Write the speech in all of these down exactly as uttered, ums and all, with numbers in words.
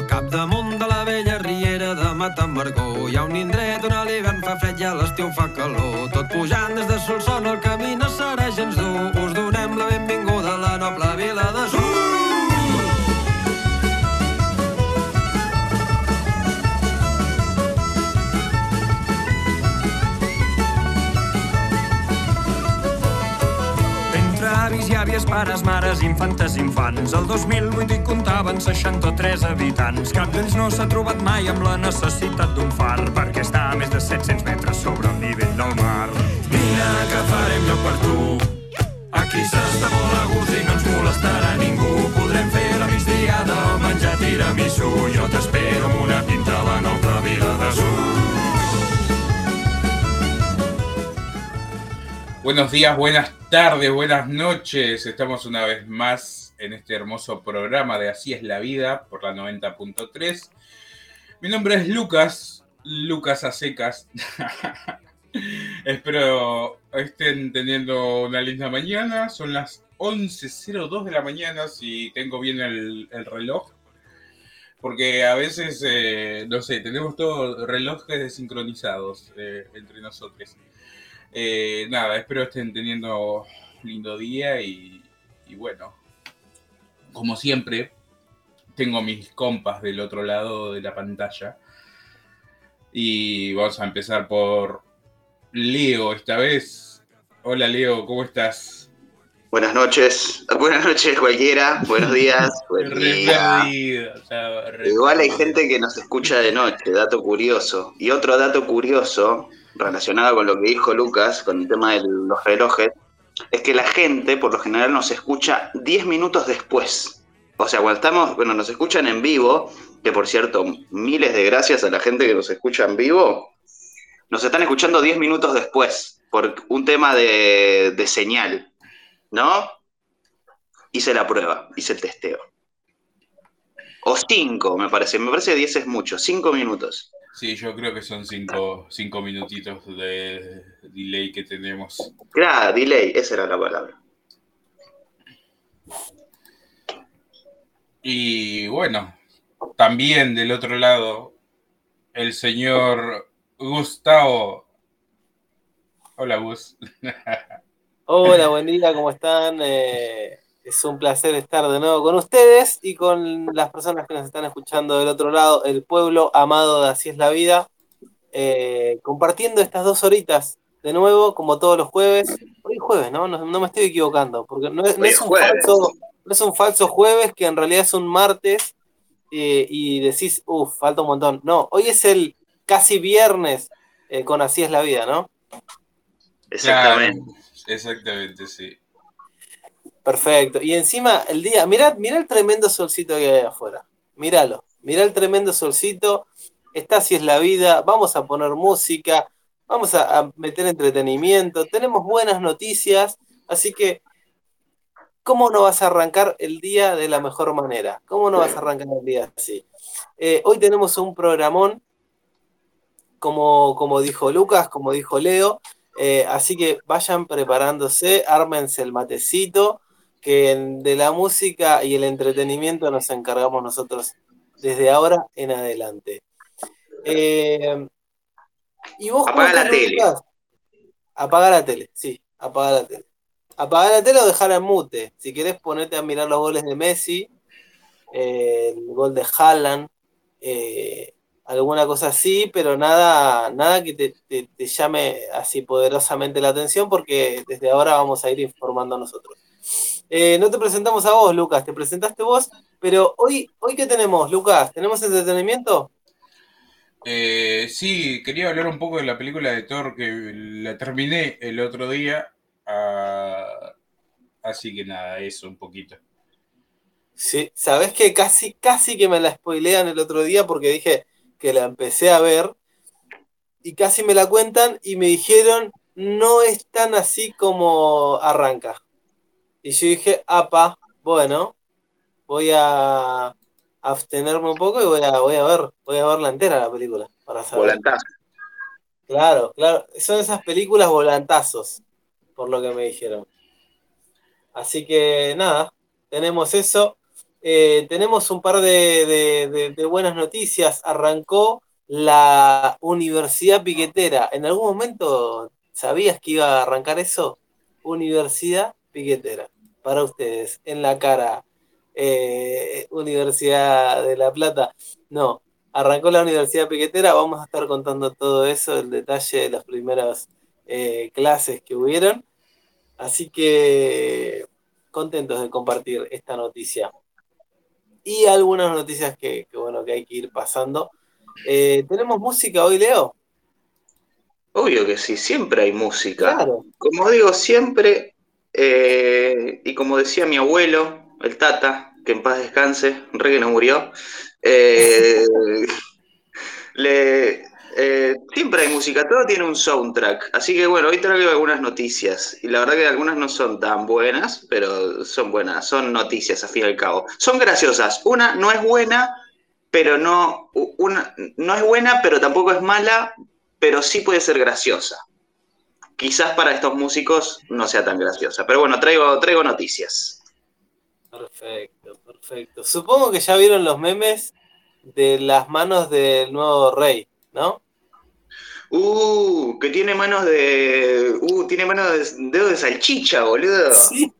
capdamunt de la vella riera de Matamargó hi ha un indret on a l'hivern fa fred i a l'estiu fa calor. Tot pujant des de Solsona el camí no serà gens dur. Us donem la benvinguda a la noble vila de Sur. Avis i àvies, pares, mares, infantes, infants. El dos mil vuit hi comptaven seixanta-tres habitants. Cap d'ells no s'ha trobat mai amb la necessitat d'un far, perquè està a més de set-cents metres sobre el nivell del mar. Vine que farem lloc per tu. Aquí s'està molt a gust i no ens molestarà ningú. Podrem fer la migdiada o menjar tiramisú. Jo t'espero amb una pinta a la noble vila de Sur. Buenos días, buenas tardes, buenas noches. Estamos una vez más en este hermoso programa de Así es la Vida por la noventa punto tres. Mi nombre es Lucas, Lucas a secas. Espero estén teniendo una linda mañana. Son las once cero dos de la mañana, si tengo bien el, el reloj. Porque a veces, eh, no sé, tenemos todos relojes desincronizados eh, entre nosotros. Eh, nada, espero estén teniendo un lindo día y, y bueno, como siempre, tengo mis compas del otro lado de la pantalla y vamos a empezar por Leo esta vez. Hola Leo, ¿cómo estás? Buenas noches, buenas noches cualquiera, buenos días, buen día. Perdido, o sea, Igual hay gente que nos escucha de noche, dato curioso. Y otro dato curioso relacionado con lo que dijo Lucas, con el tema de los relojes, es que la gente por lo general nos escucha diez minutos después. O sea, cuando estamos, bueno, nos escuchan en vivo, que por cierto, miles de gracias a la gente que nos escucha en vivo, nos están escuchando diez minutos después, por un tema de, de señal, ¿no? Hice la prueba, hice el testeo. O cinco, me parece, me parece que diez es mucho, cinco minutos. Sí, yo creo que son cinco, cinco minutitos de delay que tenemos. Claro, delay, esa era la palabra. Y bueno, también del otro lado, el señor Gustavo. Hola, Gus. Hola, buen día, ¿cómo están? Eh, es un placer estar de nuevo con ustedes y con las personas que nos están escuchando del otro lado, el pueblo amado de Así es la Vida, eh, compartiendo estas dos horitas de nuevo, como todos los jueves. Hoy es jueves, ¿no? No, no me estoy equivocando, porque no es, no es un falso, no es un falso jueves, que en realidad es un martes, eh, y decís, uff, falta un montón. No, hoy es el casi viernes eh, con Así es la Vida, ¿no? Exactamente. Claro, exactamente, sí. Perfecto. Y encima el día, mirá, mirá el tremendo solcito que hay afuera. Míralo, mirá el tremendo solcito. Está Así es la Vida. Vamos a poner música, vamos a, a meter entretenimiento. Tenemos buenas noticias, así que ¿cómo no vas a arrancar el día de la mejor manera? ¿Cómo no vas a arrancar el día así? Eh, hoy tenemos un programón, como, como dijo Lucas, como dijo Leo. Eh, así que vayan preparándose, ármense el matecito, que de la música y el entretenimiento nos encargamos nosotros desde ahora en adelante. Eh, ¿Y vos apaga la tele? Lucas? Apaga la tele, sí, apaga la tele. Apaga la tele o dejar en mute. Si querés ponerte a mirar los goles de Messi, eh, el gol de Haaland, eh, alguna cosa así, pero nada, nada que te, te, te llame así poderosamente la atención, porque desde ahora vamos a ir informando a nosotros. Eh, no te presentamos a vos, Lucas, te presentaste vos, pero hoy, hoy ¿qué tenemos, Lucas? ¿Tenemos entretenimiento? Eh, sí, quería hablar un poco de la película de Thor, que la terminé el otro día, uh, así que nada, eso un poquito. Sí, sabés que casi, casi que me la spoilean el otro día, porque dije que la empecé a ver y casi me la cuentan y me dijeron no es tan así como arranca. Y yo dije, apa, bueno, voy a abstenerme un poco y voy a, voy a ver, voy a verla entera la película para saber. Volantazo. Claro, claro, son esas películas volantazos, por lo que me dijeron. Así que nada, tenemos eso. Eh, tenemos un par de, de, de, de buenas noticias. Arrancó la Universidad Piquetera. ¿En algún momento sabías que iba a arrancar eso? Universidad Piquetera. Para ustedes, en la cara. Eh, Universidad de La Plata. No, arrancó la Universidad Piquetera. Vamos a estar contando todo eso, el detalle de las primeras eh, clases que hubieron. Así que contentos de compartir esta noticia. Y algunas noticias que, que, bueno, que hay que ir pasando. Eh, ¿Tenemos música hoy, Leo? Obvio que sí, siempre hay música. Claro. Como digo, siempre, eh, y como decía mi abuelo, el Tata, que en paz descanse, re que no murió, eh, le, eh, siempre hay música, todo tiene un soundtrack. Así que bueno, hoy traigo algunas noticias. Y la verdad que algunas no son tan buenas, pero son buenas, son noticias al fin y al cabo. Son graciosas. Una no es buena, pero no, una, no es buena, pero tampoco es mala, pero sí puede ser graciosa. Quizás para estos músicos no sea tan graciosa. Pero bueno, traigo, traigo noticias. Perfecto, perfecto. Supongo que ya vieron los memes de las manos del nuevo rey, ¿no? Uh, que tiene manos de. Uh, tiene manos de dedo de salchicha, boludo. Sí,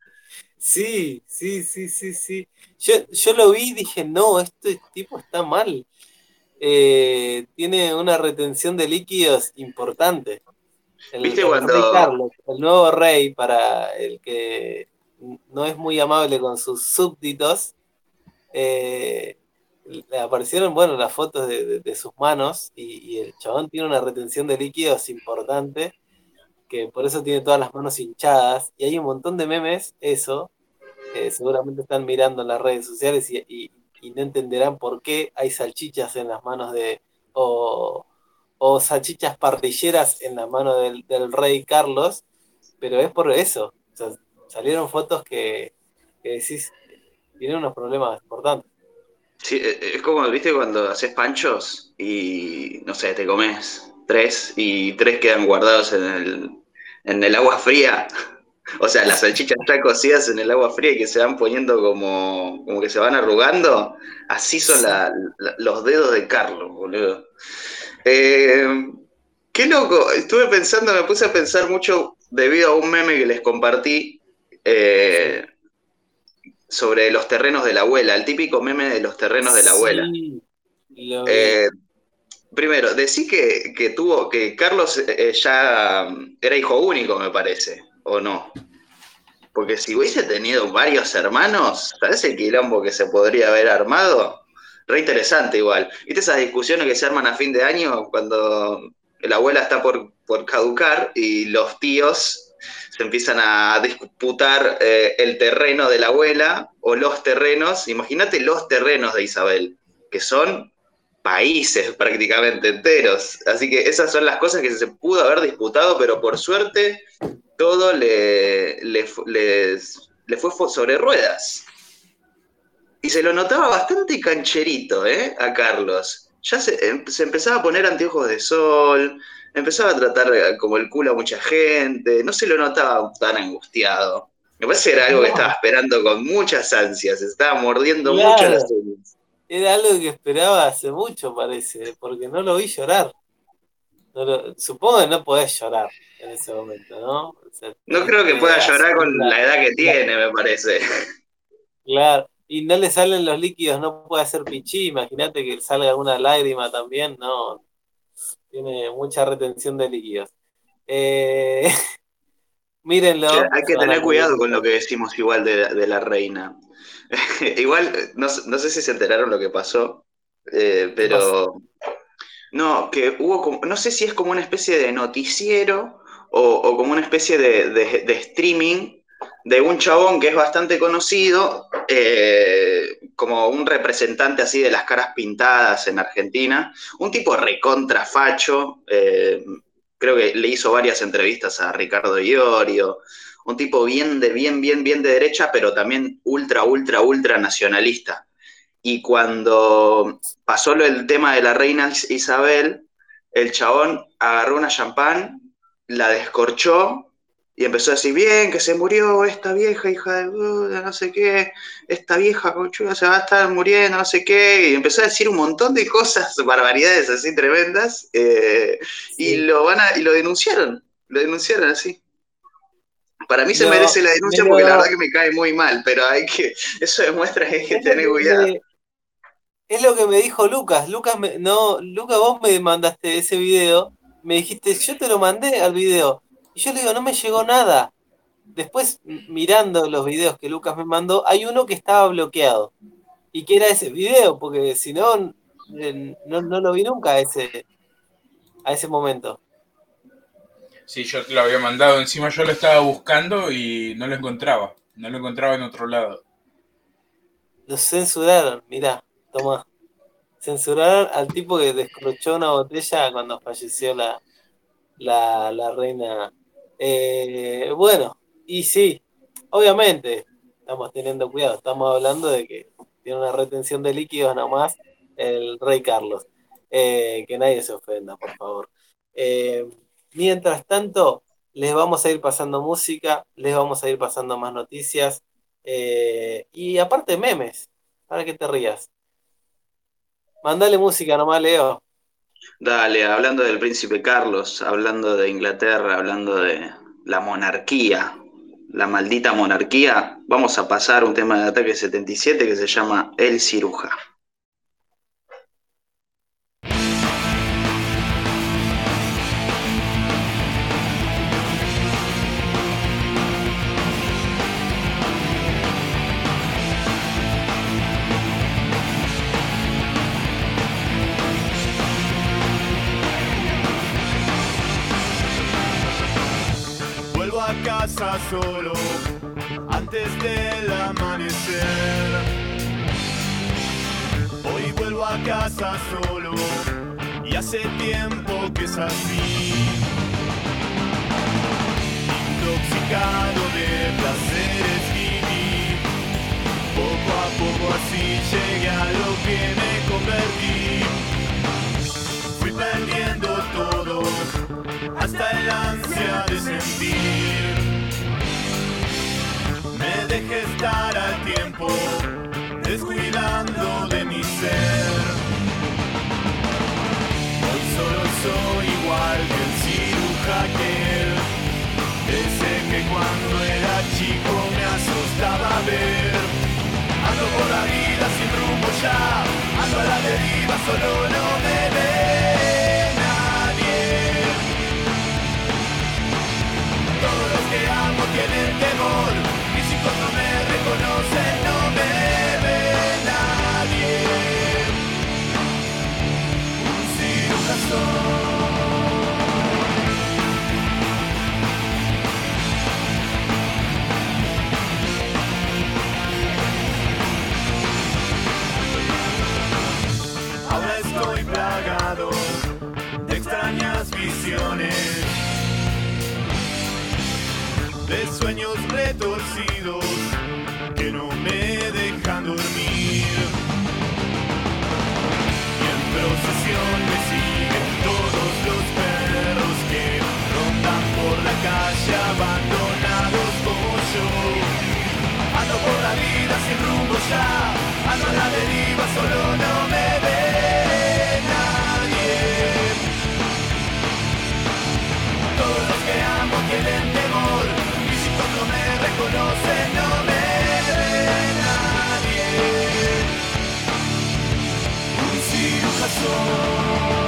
sí, sí, sí, sí, sí. Yo, yo lo vi y dije, no, este tipo está mal. Eh, tiene una retención de líquidos importante. El, ¿Viste el rey cuando. Carlos, el nuevo rey, para el que no es muy amable con sus súbditos, eh, le aparecieron, bueno, las fotos de, de, de sus manos y, y el chabón tiene una retención de líquidos importante, que por eso tiene todas las manos hinchadas, y hay un montón de memes, eso, que seguramente están mirando en las redes sociales y, y, y no entenderán por qué hay salchichas en las manos de... O, o salchichas parrilleras en la mano del, del rey Carlos, pero es por eso. O sea, salieron fotos que, que decís, tienen unos problemas importantes. Sí, es como, ¿viste cuando haces panchos y, no sé, te comes tres y tres quedan guardados en el, en el agua fría? O sea, las salchichas están cocidas en el agua fría y que se van poniendo como, como que se van arrugando. Así son la, la, los dedos de Carlos, boludo. Eh, qué loco. Estuve pensando, me puse a pensar mucho debido a un meme que les compartí eh, sobre los terrenos de la abuela, el típico meme de los terrenos de la abuela. Sí, lo vi. Eh, primero, decí que, que tuvo, que Carlos eh, ya era hijo único, me parece, ¿o no? Porque si hubiese tenido varios hermanos, ¿sabes el quilombo que se podría haber armado? Re interesante igual. ¿Viste esas discusiones que se arman a fin de año cuando la abuela está por, por caducar y los tíos se empiezan a disputar eh, el terreno de la abuela o los terrenos? Imagínate los terrenos de Isabel, que son países prácticamente enteros. Así que esas son las cosas que se pudo haber disputado, pero por suerte todo le, le, le, le fue sobre ruedas. Y se lo notaba bastante cancherito, ¿eh? A Carlos. Ya se, se empezaba a poner anteojos de sol, empezaba a tratar como el culo a mucha gente, no se lo notaba tan angustiado. Me parece que era algo que estaba No, esperando con muchas ansias, estaba mordiendo mucho las claro. uñas. Era algo que esperaba hace mucho, parece, porque no lo vi llorar. No lo- supongo que no podés llorar en ese momento, ¿no? O sea, No tenés creo que que pueda llorar hacer con la, la edad que la- tiene, me parece. claro. Y no le salen los líquidos, no puede hacer pichí. Imagínate que salga alguna lágrima también, no. Tiene mucha retención de líquidos. Eh, Che, mírenlo, hay se que van a tener morir cuidado de con lo que risa. decimos igual de, de la reina. Igual, no, no sé si se enteraron lo que pasó, eh, ¿Qué pasa? pero no, que hubo como, no sé si es como una especie de noticiero o, o como una especie de, de- de streaming de un chabón que es bastante conocido, eh, como un representante así de las caras pintadas en Argentina, un tipo recontra facho, eh, creo que le hizo varias entrevistas a Ricardo Iorio, un tipo bien de, bien, bien, bien de derecha, pero también ultra, ultra, ultra nacionalista. Y cuando pasó lo, el tema de la reina Isabel, el chabón agarró una champán, la descorchó Y empezó a decir, bien, que se murió esta vieja hija de puta, no sé qué, esta vieja conchuda se va a estar muriendo, no sé qué, y empezó a decir un montón de cosas, barbaridades así tremendas, eh, y Sí. lo van a, y lo denunciaron, lo denunciaron así. Para mí se Lo, merece la me denuncia porque la verdad lo, que me cae muy mal, pero hay que, eso demuestra que hay que es lo tener que cuidado. me, es lo que me dijo Lucas. Lucas me, no, Lucas, vos me mandaste ese video, me dijiste, yo te lo mandé al video. Y yo le digo, no me llegó nada. Después, m- mirando los videos que Lucas me mandó, hay uno que estaba bloqueado. Y que era ese video, porque si no, eh, no, no lo vi nunca a ese, a ese momento. Sí, yo te lo había mandado. Encima yo lo estaba buscando y no lo encontraba. No lo encontraba en otro lado. Lo censuraron, mirá, tomá. Censuraron al tipo que descorchó una botella cuando falleció la, la, la reina. Eh, bueno, y sí, obviamente, estamos teniendo cuidado. Estamos hablando de que tiene una retención de líquidos nomás el rey Carlos. Eh, que nadie se ofenda, por favor. Eh, mientras tanto, les vamos a ir pasando música, les vamos a ir pasando más noticias. Eh, y aparte memes, para que te rías. Mandale música nomás, Leo. Dale, hablando del príncipe Carlos, hablando de Inglaterra, hablando de la monarquía, la maldita monarquía, vamos a pasar un tema de Ataque setenta y siete que se llama El Ciruja. Vuelvo a casa solo antes del amanecer. Hoy vuelvo a casa solo y hace tiempo que es así. Intoxicado de placeres viví. Poco a poco así llegué a lo que me convertí. Fui perdiendo todo hasta el ansia de sentir. Me dejé estar al tiempo, descuidando de mi ser. Hoy solo soy igual que el ciruja aquel, ese que cuando era chico me asustaba ver. Ando por la vida sin rumbo ya, ando a la deriva, solo no me ve nadie. Todos los que amo tienen temor, mis hijos no me reconocen, no me ve nadie. Un ciruja soy. Ahora estoy plagado de extrañas visiones, de sueños retorcidos que no me dejan dormir. Y en procesión me siguen todos los perros que rondan por la calle abandonados como yo. Ando por la vida sin rumbo ya, ando a la deriva, solo no me ve nadie. Todos los que amo tienen temor, mis hijos no me reconocen, no me ve nadie. Un ciruja soy.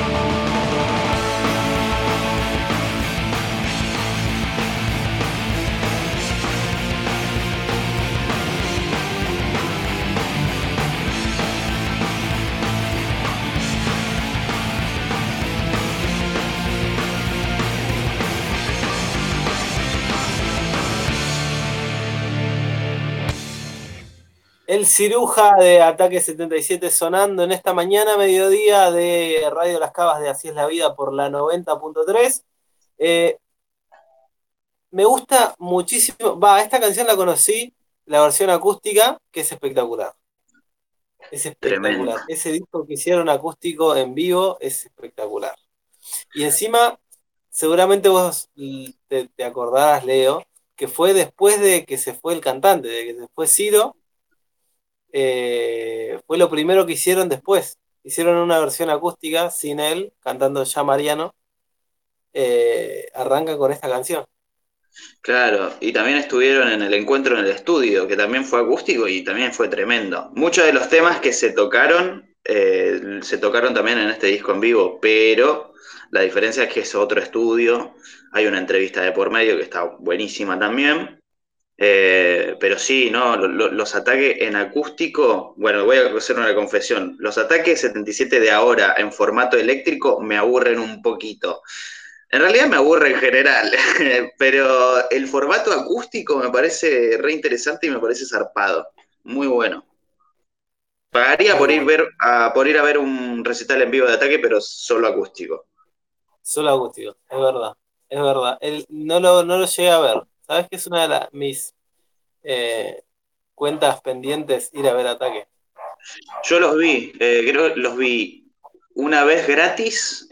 El ciruja de Ataque setenta y siete sonando en esta mañana, mediodía de Radio Las Cavas de Así es la Vida por la noventa punto tres. Eh, me gusta muchísimo, va, esta canción la conocí, la versión acústica, que es espectacular. Es Tremendo. espectacular. Ese disco que hicieron acústico en vivo es espectacular. Y encima seguramente vos te, te acordarás, Leo, que fue después de que se fue el cantante, de que se fue Ciro, eh, fue lo primero que hicieron después. Hicieron una versión acústica sin él, cantando ya Mariano, eh, arranca con esta canción. Claro, y también estuvieron en el encuentro en el estudio, que también fue acústico y también fue tremendo. Muchos de los temas que se tocaron, eh, se tocaron también en este disco en vivo, pero la diferencia es que es otro estudio, hay una entrevista de por medio que está buenísima también. Eh, pero sí, no, lo- lo- los ataques en acústico, bueno, voy a hacer una confesión. Los ataques setenta y siete de ahora en formato eléctrico me aburren un poquito. En realidad me aburre en general, pero el formato acústico me parece re interesante y me parece zarpado. Muy bueno. Pagaría Muy por ir, bueno. ver, a, por ir a ver un recital en vivo de Ataque, pero solo acústico. Solo acústico, es verdad, es verdad. Él, no, lo, no lo llegué a ver. ¿Sabes que es una de las, mis eh, cuentas pendientes ir a ver Ataque? Yo los vi, eh, creo que los vi una vez gratis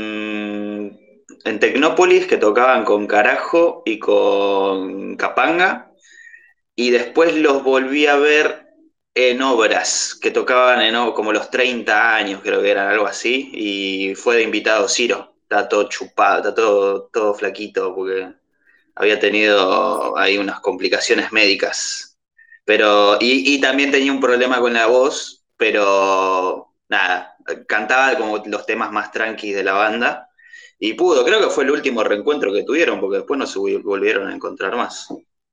en, en Tecnópolis, que tocaban con Carajo y con Capanga, y después los volví a ver en obras, que tocaban en o- como los treinta años, creo que eran algo así, y fue de invitado Ciro. Está todo chupado, está todo, todo flaquito, porque había tenido ahí unas complicaciones médicas. Pero, y, y también tenía un problema con la voz, pero nada, cantaba como los temas más tranquis de la banda. Y pudo, creo que fue el último reencuentro que tuvieron, porque después no se volvieron a encontrar más.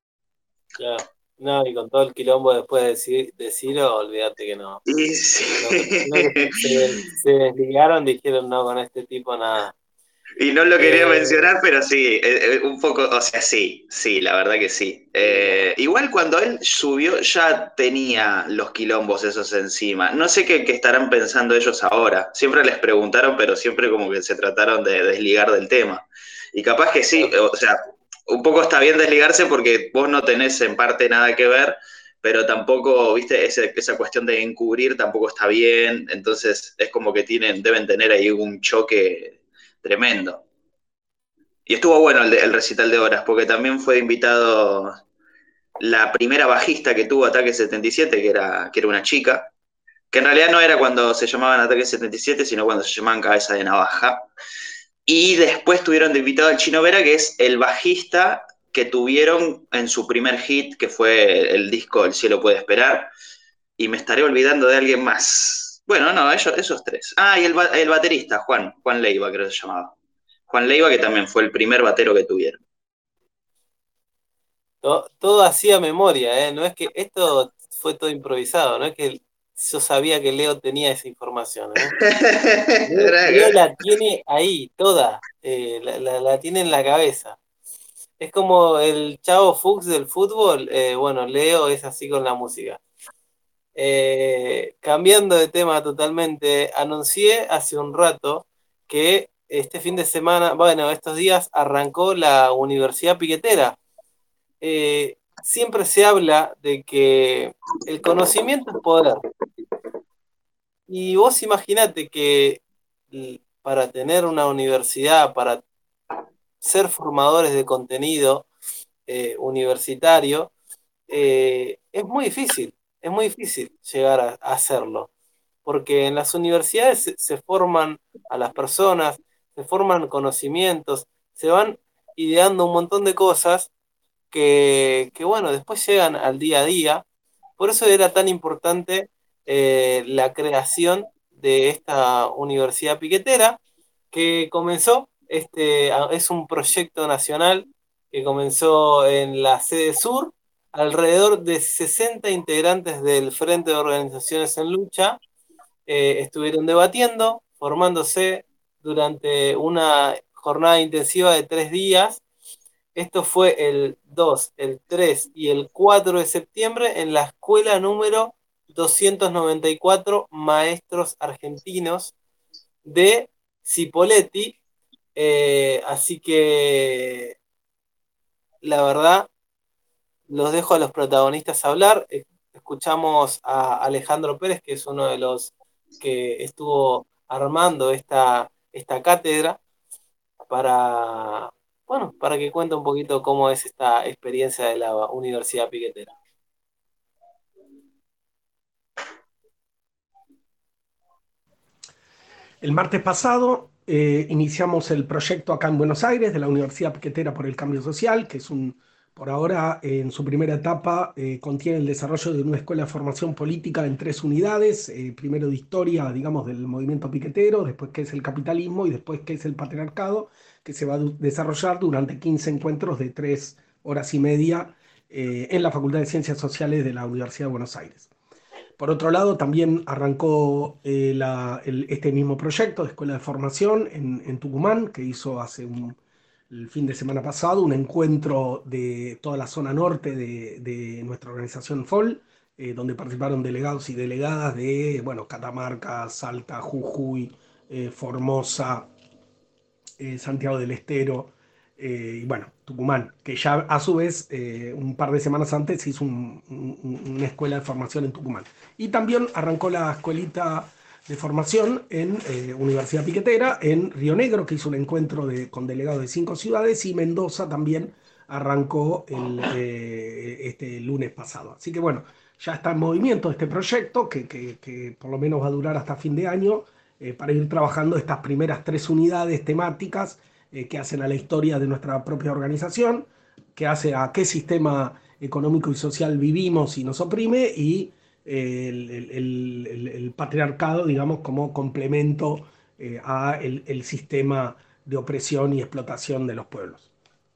Claro. No, y con todo el quilombo después de, Ci- de Ciro, olvídate que no. Y Lo que, sí. lo que se, se desligaron, dijeron no, con este tipo nada. Y no lo quería Eh, mencionar, pero sí, eh, eh, un poco, o sea, sí, sí, la verdad que sí. y Eh, igual cuando él subió ya tenía los quilombos esos encima. No sé qué, qué estarán pensando ellos ahora. Siempre les preguntaron, pero siempre como que se trataron de desligar del tema. Y capaz que sí, bueno, o sea, un poco está bien desligarse porque vos no tenés en parte nada que ver, pero tampoco, viste, ese- esa cuestión de encubrir tampoco está bien. Entonces es como que tienen, deben tener ahí un choque tremendo. Y estuvo bueno el, de- el recital de horas, porque también fue invitado la primera bajista que tuvo Ataque setenta y siete, que era, que era una chica, que en realidad no era cuando se llamaban Ataque setenta y siete, sino cuando se llamaban Cabeza de Navaja. Y después tuvieron de invitado al Chino Vera, que es el bajista que tuvieron en su primer hit, que fue el disco El cielo puede esperar. Y me estaré olvidando de alguien más. Bueno, no, ellos, esos tres. Ah, y el, ba- el baterista, Juan, Juan Leiva, creo que se llamaba. Juan Leiva, que también fue el primer batero que tuvieron. to- todo hacía memoria, ¿eh? No es que esto fue todo improvisado, no es que yo sabía que Leo tenía esa información, ¿eh? Leo, Leo Era- la tiene ahí, toda, eh, la, la- la tiene en la cabeza. Es como el Chavo Fuchs del fútbol, eh, bueno, Leo es así con la música. Eh, cambiando de tema totalmente, anuncié hace un rato que este fin de semana, bueno, estos días arrancó la Universidad Piquetera. Eh, siempre se habla de que el conocimiento es poder. Y vos imaginate que l- para tener una universidad, para ser formadores de contenido eh, universitario, eh, es muy difícil, es muy difícil llegar a, a hacerlo, porque en las universidades se, se forman a las personas, se forman conocimientos, se van ideando un montón de cosas que, que, bueno, después llegan al día a día. Por eso era tan importante eh, la creación de esta universidad piquetera que comenzó, este, a- es un proyecto nacional que comenzó en la sede sur, alrededor de sesenta integrantes del Frente de Organizaciones en Lucha eh, estuvieron debatiendo, formándose durante una jornada intensiva de tres días. Esto fue el dos, el tres y el cuatro de septiembre en la escuela número doscientos noventa y cuatro Maestros Argentinos de Cipolletti. Eh, así que la verdad, los dejo a los protagonistas hablar. Eh, Escuchamos a Alejandro Pérez, que es uno de los que estuvo armando esta, esta cátedra. para, bueno, para que cuente un poquito cómo es esta experiencia de la Universidad Piquetera. El martes pasado eh, iniciamos el proyecto acá en Buenos Aires de la Universidad Piquetera por el Cambio Social, que es un, por ahora, eh, en su primera etapa, eh, contiene el desarrollo de una escuela de formación política en tres unidades, eh, primero de historia, digamos, del movimiento piquetero, después qué es el capitalismo y después qué es el patriarcado, que se va a desarrollar durante quince encuentros de tres horas y media eh, en la Facultad de Ciencias Sociales de la Universidad de Buenos Aires. Por otro lado, también arrancó eh, la- el- este mismo proyecto de escuela de formación en, en Tucumán, que hizo hace un, el fin de semana pasado un encuentro de toda la zona norte de, de nuestra organización F O L, eh, donde participaron delegados y delegadas de, bueno, Catamarca, Salta, Jujuy, eh, Formosa, eh, Santiago del Estero, eh, y bueno, Tucumán, que ya a su vez eh, un par de semanas antes hizo un- un- una escuela de formación en Tucumán. Y también arrancó la escuelita de formación en eh, Universidad Piquetera, en Río Negro, que hizo un encuentro de- con delegados de cinco ciudades, y Mendoza también arrancó el, eh, este lunes pasado. Así que bueno, ya está en movimiento este proyecto, que, que- que por lo menos va a durar hasta fin de año, eh, para ir trabajando estas primeras tres unidades temáticas eh, que hacen a la historia de nuestra propia organización, que hace a qué sistema económico y social vivimos y nos oprime, y eh, el, el- el- el- el patriarcado, digamos, como complemento eh, a el, el sistema de opresión y explotación de los pueblos.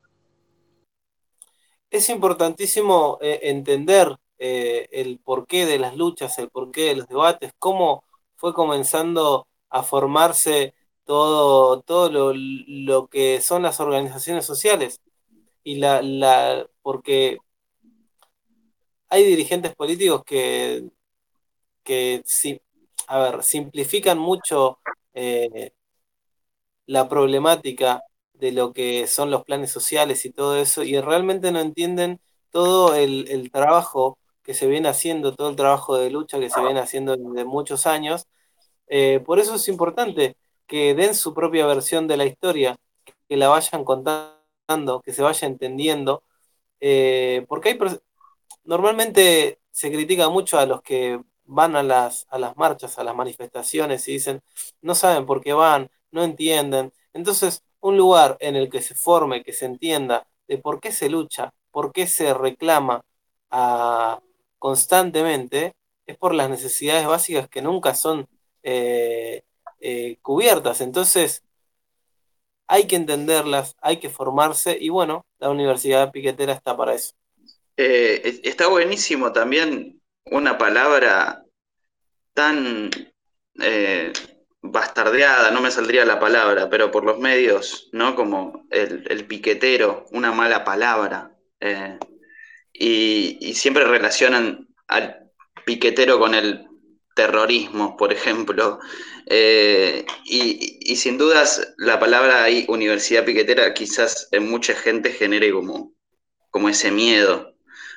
Es importantísimo eh, entender eh, el porqué de las luchas, el porqué de los debates, cómo fue comenzando a formarse todo, todo lo, lo que son las organizaciones sociales. Y la, la, porque hay dirigentes políticos que, que sí, a ver, simplifican mucho eh, la problemática de lo que son los planes sociales y todo eso, y realmente no entienden todo el, el trabajo que se viene haciendo, todo el trabajo de lucha que se viene haciendo desde muchos años. Eh, por eso es importante que den su propia versión de la historia, que la vayan contando, que se vaya entendiendo, eh, porque hay, pers- normalmente se critica mucho a los que van a las, a las marchas, a las manifestaciones y dicen, no saben por qué van, no entienden. Entonces, un lugar en el que se forme, que se entienda de por qué se lucha, por qué se reclama ah, constantemente, es por las necesidades básicas que nunca son eh, eh, cubiertas. Entonces, hay que entenderlas, hay que formarse y bueno, la Universidad Piquetera está para eso. Eh, es- está buenísimo también una palabra tan eh, bastardeada, no me saldría la palabra, pero por los medios, ¿no? Como el, el piquetero, una mala palabra. Eh, y, y siempre relacionan al piquetero con el terrorismo, por ejemplo. Eh, y, y sin dudas la palabra ahí, universidad piquetera, quizás en mucha gente genere como, como ese miedo,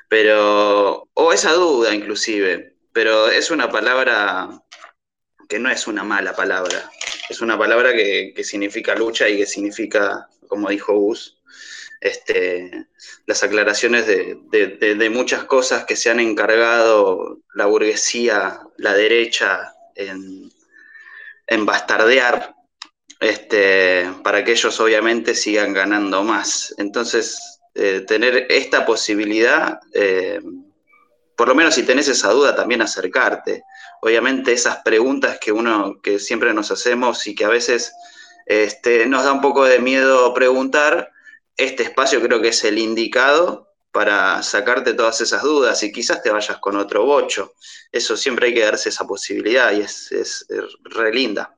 pero, o esa duda inclusive, pero es una palabra que no es una mala palabra, es una palabra que, que significa lucha y que significa, como dijo Gus, este, las aclaraciones de, de, de, de muchas cosas que se han encargado la burguesía, la derecha, en, en bastardear, este, para que ellos obviamente sigan ganando más. Entonces, eh, tener esta posibilidad, eh, por lo menos si tenés esa duda, también acercarte. Obviamente esas preguntas que uno, que siempre nos hacemos y que a veces este, nos da un poco de miedo preguntar, este espacio creo que es el indicado para sacarte todas esas dudas y quizás te vayas con otro bocho. Eso siempre hay que darse esa posibilidad y es, es, es re linda.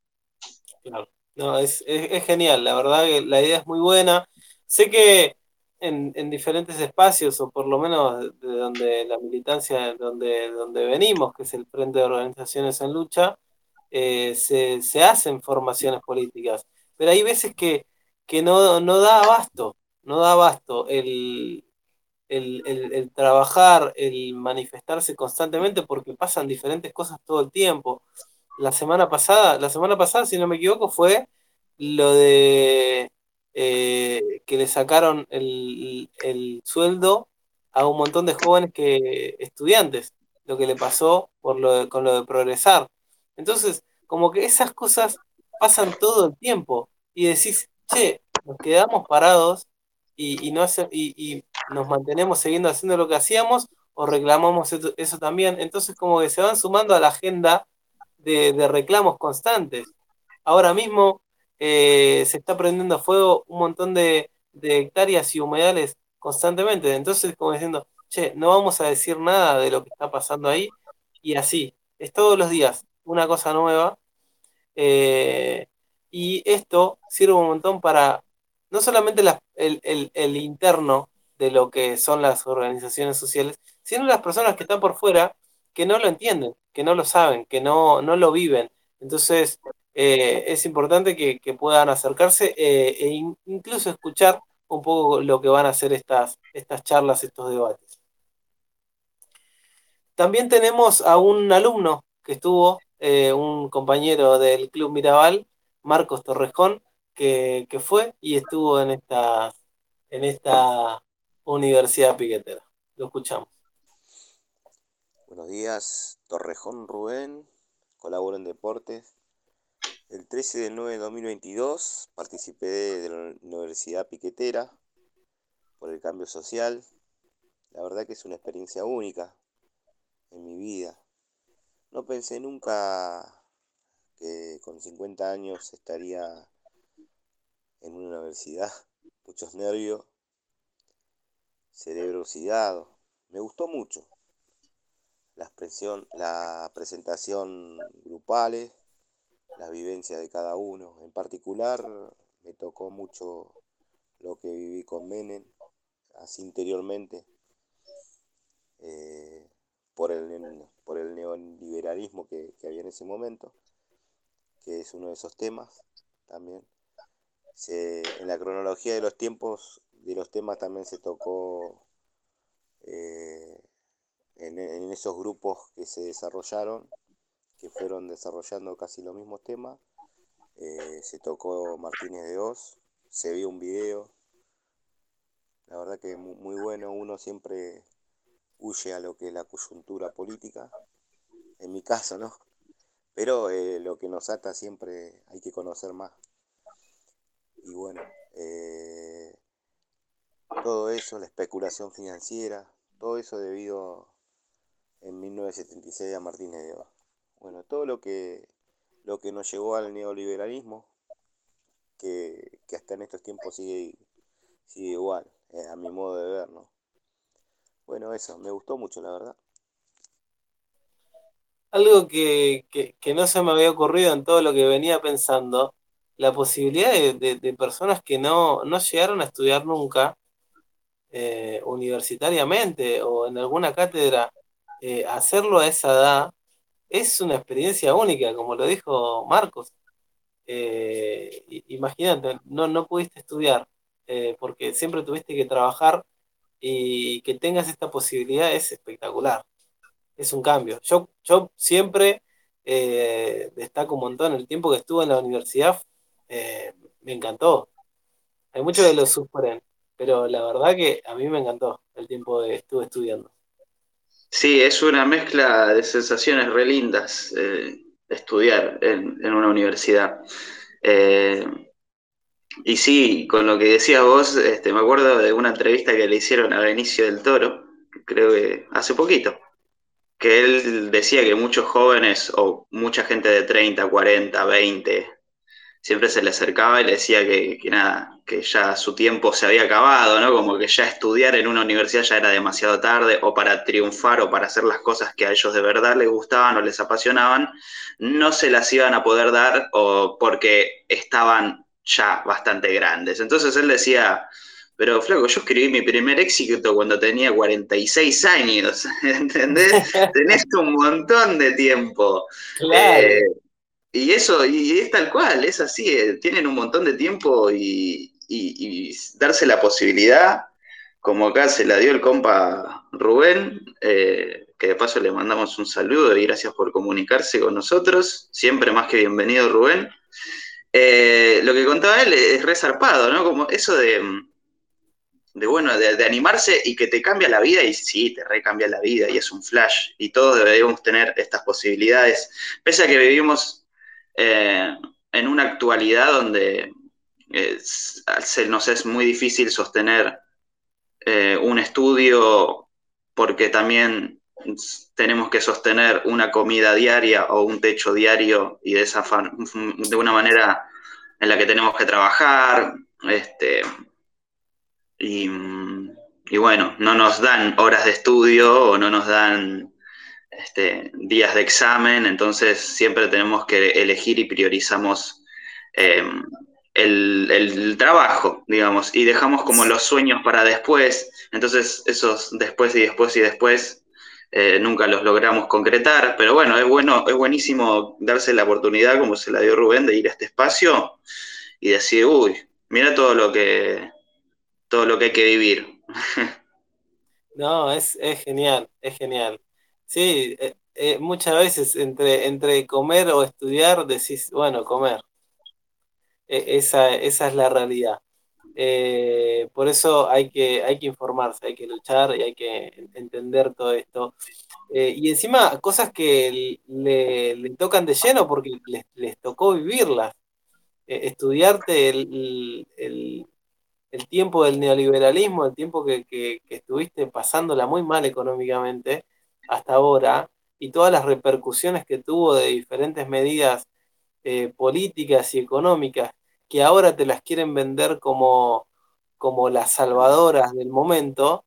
Claro. No, es, es, es genial, la verdad que la idea es muy buena. Sé que en, en diferentes espacios, o por lo menos de donde la militancia, donde, donde venimos, que es el Frente de Organizaciones en Lucha, eh, se, se hacen formaciones políticas, pero hay veces que, que no, no da abasto, no da abasto el, el, el, el trabajar, el manifestarse constantemente, porque pasan diferentes cosas todo el tiempo. La semana pasada, la semana pasada, si no me equivoco, fue lo de eh, que le sacaron el, el sueldo a un montón de jóvenes que estudiantes, lo que le pasó por lo de- con lo de progresar. Entonces, como que esas cosas pasan todo el tiempo y decís, che, nos quedamos parados y, y no hace- y, y nos mantenemos siguiendo haciendo lo que hacíamos o reclamamos eso, eso también. Entonces, como que se van sumando a la agenda de, de reclamos constantes. Ahora mismo eh, se está prendiendo a fuego un montón de, de hectáreas y humedales constantemente. Entonces, como diciendo, che, no vamos a decir nada de lo que está pasando ahí. Y así, es todos los días una cosa nueva. eh, y esto sirve un montón para no solamente las- el, el- el interno de lo que son las organizaciones sociales, sino las personas que están por fuera que no lo entienden, que no lo saben, que no, no lo viven. Entonces, eh, es importante que, que puedan acercarse eh, e in- incluso escuchar un poco lo que van a hacer estas, estas charlas, estos debates. También tenemos a un alumno que estuvo, eh, un compañero del Club Mirabal, Marcos Torrejón, que, que fue y estuvo en esta, en esta universidad piquetera. Lo escuchamos. Buenos días, Torrejón Rubén, colaboro en deportes. El trece de nueve de dos mil veintidós participé de la Universidad Piquetera por el cambio social. La verdad que es una experiencia única en mi vida. No pensé nunca que con cincuenta años estaría en una universidad. Muchos nervios, cerebro oxidado. Me gustó mucho la expresión, la presentación grupales, las vivencias de cada uno. En particular, me tocó mucho lo que viví con Menem, así interiormente, eh, por, el, por el neoliberalismo que, que había en ese momento, que es uno de esos temas también. Se, en la cronología de los tiempos, de los temas también se tocó eh, en, en esos grupos que se desarrollaron, que fueron desarrollando casi los mismos temas. Eh, se tocó Martínez de Oz, se vio un video, la verdad que muy, muy bueno. Uno siempre huye a lo que es la coyuntura política, en mi caso, ¿no? Pero eh, lo que nos ata siempre hay que conocer más. Y bueno, eh, todo eso, la especulación financiera, todo eso debido en mil novecientos setenta y seis a Martínez de Oz. Bueno, todo lo que, lo que nos llevó al neoliberalismo, que, que hasta en estos tiempos sigue, sigue igual, eh, a mi modo de ver, ¿no? Bueno, eso, me gustó mucho, la verdad. Algo que, que, que no se me había ocurrido en todo lo que venía pensando, la posibilidad de, de- de personas que no, no llegaron a estudiar nunca eh, universitariamente o en alguna cátedra, eh, hacerlo a esa edad es una experiencia única, como lo dijo Marcos. Eh, i- imagínate, no, no pudiste estudiar eh, porque siempre tuviste que trabajar y que tengas esta posibilidad es espectacular, es un cambio. Yo, yo siempre eh, destaco un montón el tiempo que estuve en la universidad, eh, me encantó. Hay muchos que lo sufren, pero la verdad que a mí me encantó el tiempo que estuve estudiando. Sí, es una mezcla de sensaciones re lindas eh, estudiar en, en una universidad. Eh, y sí, con lo que decías vos, este, me acuerdo de una entrevista que le hicieron a Benicio del Toro, creo que hace poquito, que él decía que muchos jóvenes o mucha gente de treinta, cuarenta, veinte siempre se le acercaba y le decía que, que nada, que ya su tiempo se había acabado, ¿no? Como que ya estudiar en una universidad ya era demasiado tarde, o para triunfar o para hacer las cosas que a ellos de verdad les gustaban o les apasionaban, no se las iban a poder dar o porque estaban ya bastante grandes. Entonces él decía, pero flaco, yo escribí mi primer éxito cuando tenía cuarenta y seis años, ¿entendés? Tenés un montón de tiempo. Eh, Claro. y eso, y es tal cual, es así, eh, tienen un montón de tiempo y, y- y darse la posibilidad, como acá se la dio el compa Rubén, eh, que de paso le mandamos un saludo y gracias por comunicarse con nosotros, siempre más que bienvenido Rubén. eh, lo que contaba él es re zarpado, ¿no? Como eso de, de bueno, de, de animarse y que te cambia la vida, y sí, te recambia la vida, y es un flash, y todos deberíamos tener estas posibilidades, pese a que vivimos eh, en una actualidad donde eh, se nos es muy difícil sostener eh, un estudio, porque también tenemos que sostener una comida diaria o un techo diario, y de esa de una manera en la que tenemos que trabajar, este, y, y bueno, no nos dan horas de estudio o no nos dan este, días de examen, entonces siempre tenemos que elegir y priorizamos eh, el, el trabajo, digamos, y dejamos como los sueños para después, entonces esos después y después y después eh, nunca los logramos concretar, pero bueno, es bueno, es buenísimo darse la oportunidad, como se la dio Rubén, de ir a este espacio y decir, uy, mira todo lo que, todo lo que hay que vivir. No, es, es genial, es genial. Sí, eh, eh, muchas veces entre, entre comer o estudiar decís, bueno, comer. E- esa, esa es la realidad. Eh, por eso hay que, hay que informarse, hay que luchar y hay que entender todo esto. Eh, y encima, cosas que le, le tocan de lleno porque les, les tocó vivirlas. Eh, estudiarte el, el, el tiempo del neoliberalismo, el tiempo que, que, que estuviste pasándola muy mal económicamente hasta ahora, y todas las repercusiones que tuvo de diferentes medidas eh, políticas y económicas que ahora te las quieren vender como, como las salvadoras del momento,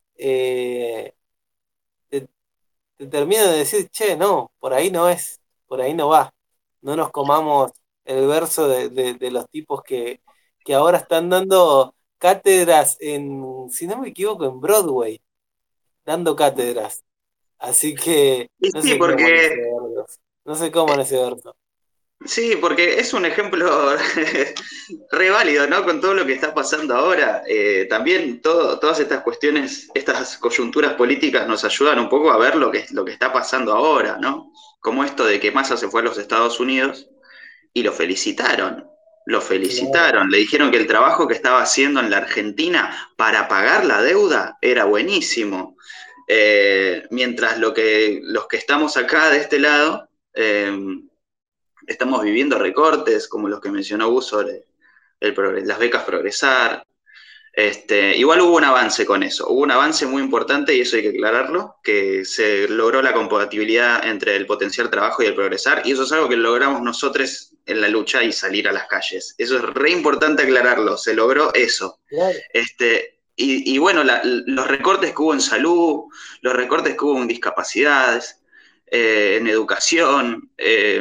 eh, te, te terminan de decir, che, no, por ahí no es, por ahí no va. No nos comamos el verso de, de, de los tipos que, que ahora están dando cátedras en, si no me equivoco, en Broadway, dando cátedras. Así que Y no sí, sé cómo van ese porque verso. No sé cómo van ese verso. sí, porque es un ejemplo re válido, ¿no? Con todo lo que está pasando ahora. Eh, también todo, todas estas cuestiones, estas coyunturas políticas nos ayudan un poco a ver lo que, lo que está pasando ahora, ¿no? Como esto de que Massa se fue a los Estados Unidos y lo felicitaron. Lo Claro. felicitaron, le dijeron que el trabajo que estaba haciendo en la Argentina para pagar la deuda era buenísimo. Eh, mientras lo que, los que estamos acá de este lado... Eh, estamos viviendo recortes, como los que mencionó Gus sobre el, las becas Progresar. Este, igual hubo un avance con eso, hubo un avance muy importante, y eso hay que aclararlo, que se logró la compatibilidad entre el potencial trabajo y el progresar, y eso es algo que logramos nosotros en la lucha y salir a las calles. Eso es re importante aclararlo, se logró eso. Claro. Este, y, y bueno, la, los recortes que hubo en salud, los recortes que hubo en discapacidades, eh, en educación, eh,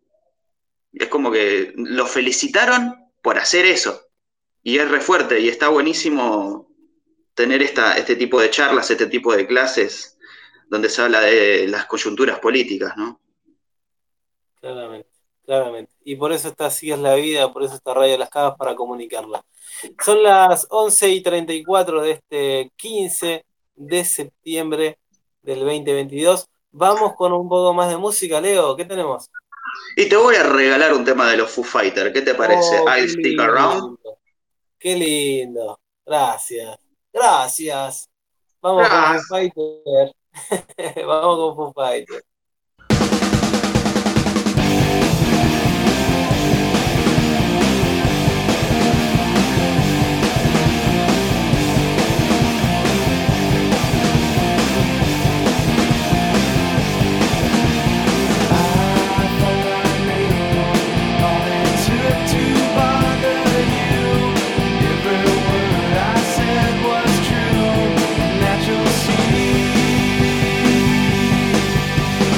es como que lo felicitaron por hacer eso. Y es re fuerte y está buenísimo tener esta, este tipo de charlas, este tipo de clases donde se habla de las coyunturas políticas, ¿no? Claramente, claramente. Y por eso está Así es la Vida, por eso está Radio Las Cavas, para comunicarla. Son las once y treinta y cuatro de este quince de septiembre del veinte veintidós. Vamos con un poco más de música, Leo. ¿Qué tenemos? Y te voy a regalar un tema de los Foo Fighters. ¿Qué te parece? Oh, qué I'll Stick Around. lindo. Qué lindo. Gracias. Gracias. Vamos Gracias. con Foo Fighters. Vamos con Foo Fighters. Natural sea.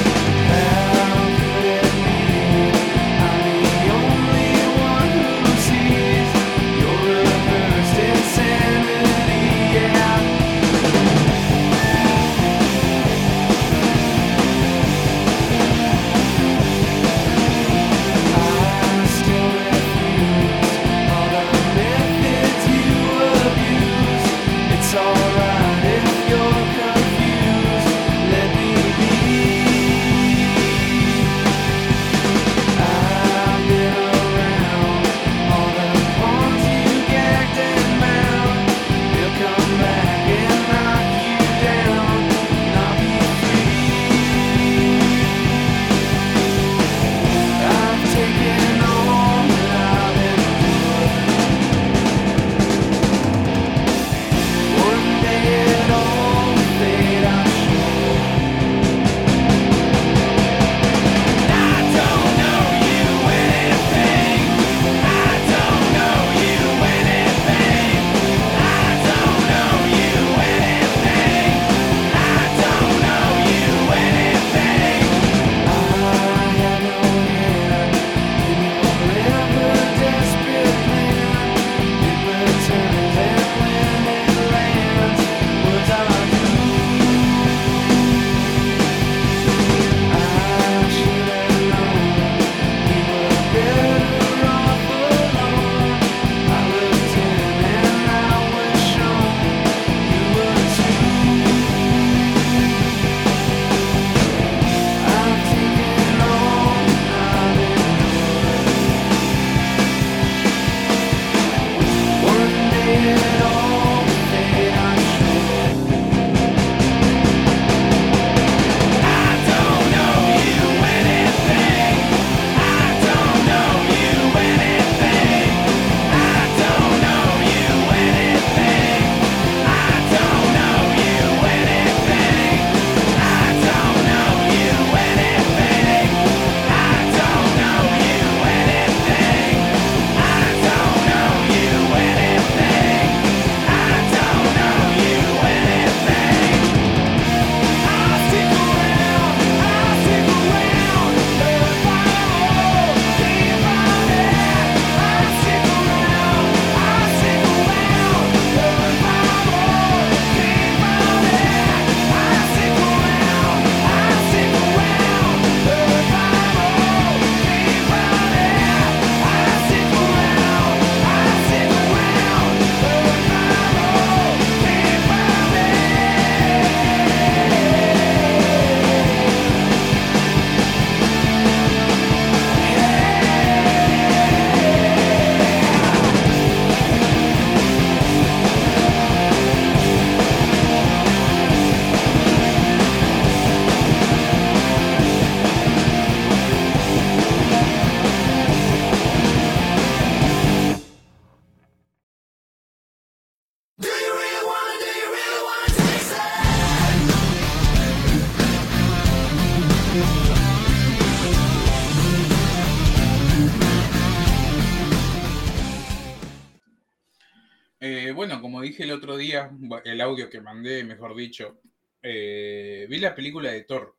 Eh, bueno, como dije el otro día, el audio que mandé, mejor dicho, eh, vi la película de Thor.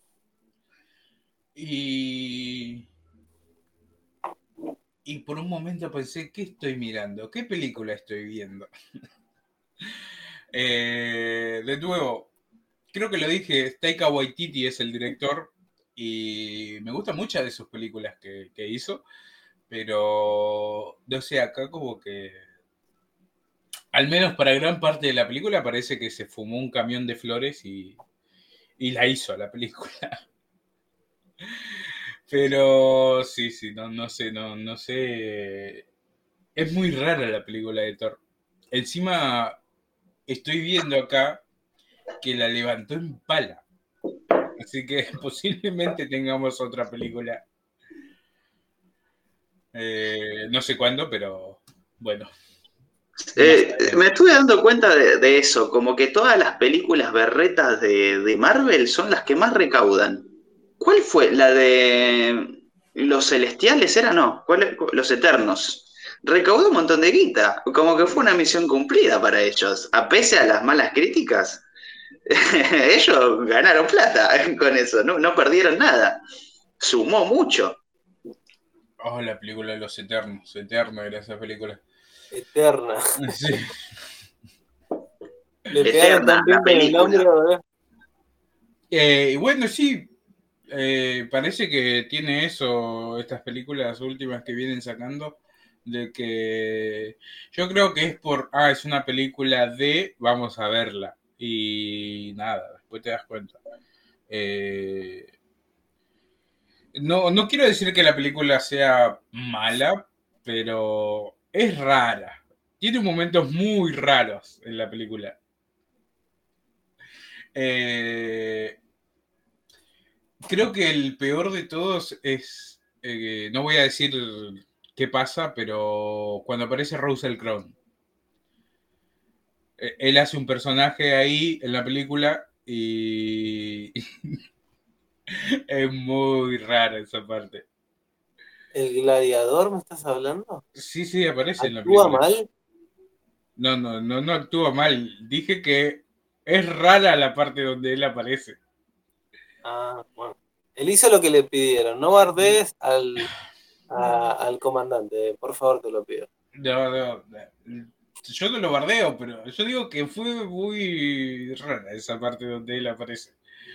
Y, y por un momento pensé, ¿qué estoy mirando? ¿Qué película estoy viendo? eh, de nuevo, creo que lo dije, Taika Waititi es el director y me gustan muchas de sus películas que, que hizo, pero no sé, acá como que, al menos para gran parte de la película, parece que se fumó un camión de flores y, y la hizo la película. Pero sí, sí, no, no sé, no, no sé. Es muy rara la película de Thor. Encima, estoy viendo acá que la levantó en pala. Así que posiblemente tengamos otra película. Eh, no sé cuándo, pero bueno. Eh, me estuve dando cuenta de, de eso, como que todas las películas berretas de, de Marvel son las que más recaudan. ¿Cuál fue? ¿La de los Celestiales era? No, ¿cuál, los Eternos? Recaudó un montón de guita, como que fue una misión cumplida para ellos. A pese a las malas críticas, ellos ganaron plata con eso, no, no perdieron nada. Sumó mucho. Oh, la película de los Eternos. Eterna era esa película. Eterna. Sí. Le pegaron Eterna, también la con el nombre, película. ¿verdad? Eh, bueno, sí. Eh, parece que tiene eso, estas películas últimas que vienen sacando, de que yo creo que es por, ah, es una película de, vamos a verla. Y nada, después te das cuenta. Eh, no, no quiero decir que la película sea mala, pero es rara. Tiene momentos muy raros en la película. Eh, creo que el peor de todos es, eh, no voy a decir qué pasa, pero cuando aparece Russell Crowe. Eh, él hace un personaje ahí en la película y es muy rara esa parte. ¿El gladiador me estás hablando? Sí, sí, aparece en la ¿Actúa película. mal? No, no, no, no actúa mal. Dije que es rara la parte donde él aparece. Ah, bueno. Él hizo lo que le pidieron. No bardees al, a- al comandante, por favor, te lo pido. No, no, no. Yo no lo bardeo, pero yo digo que fue muy rara esa parte donde él aparece.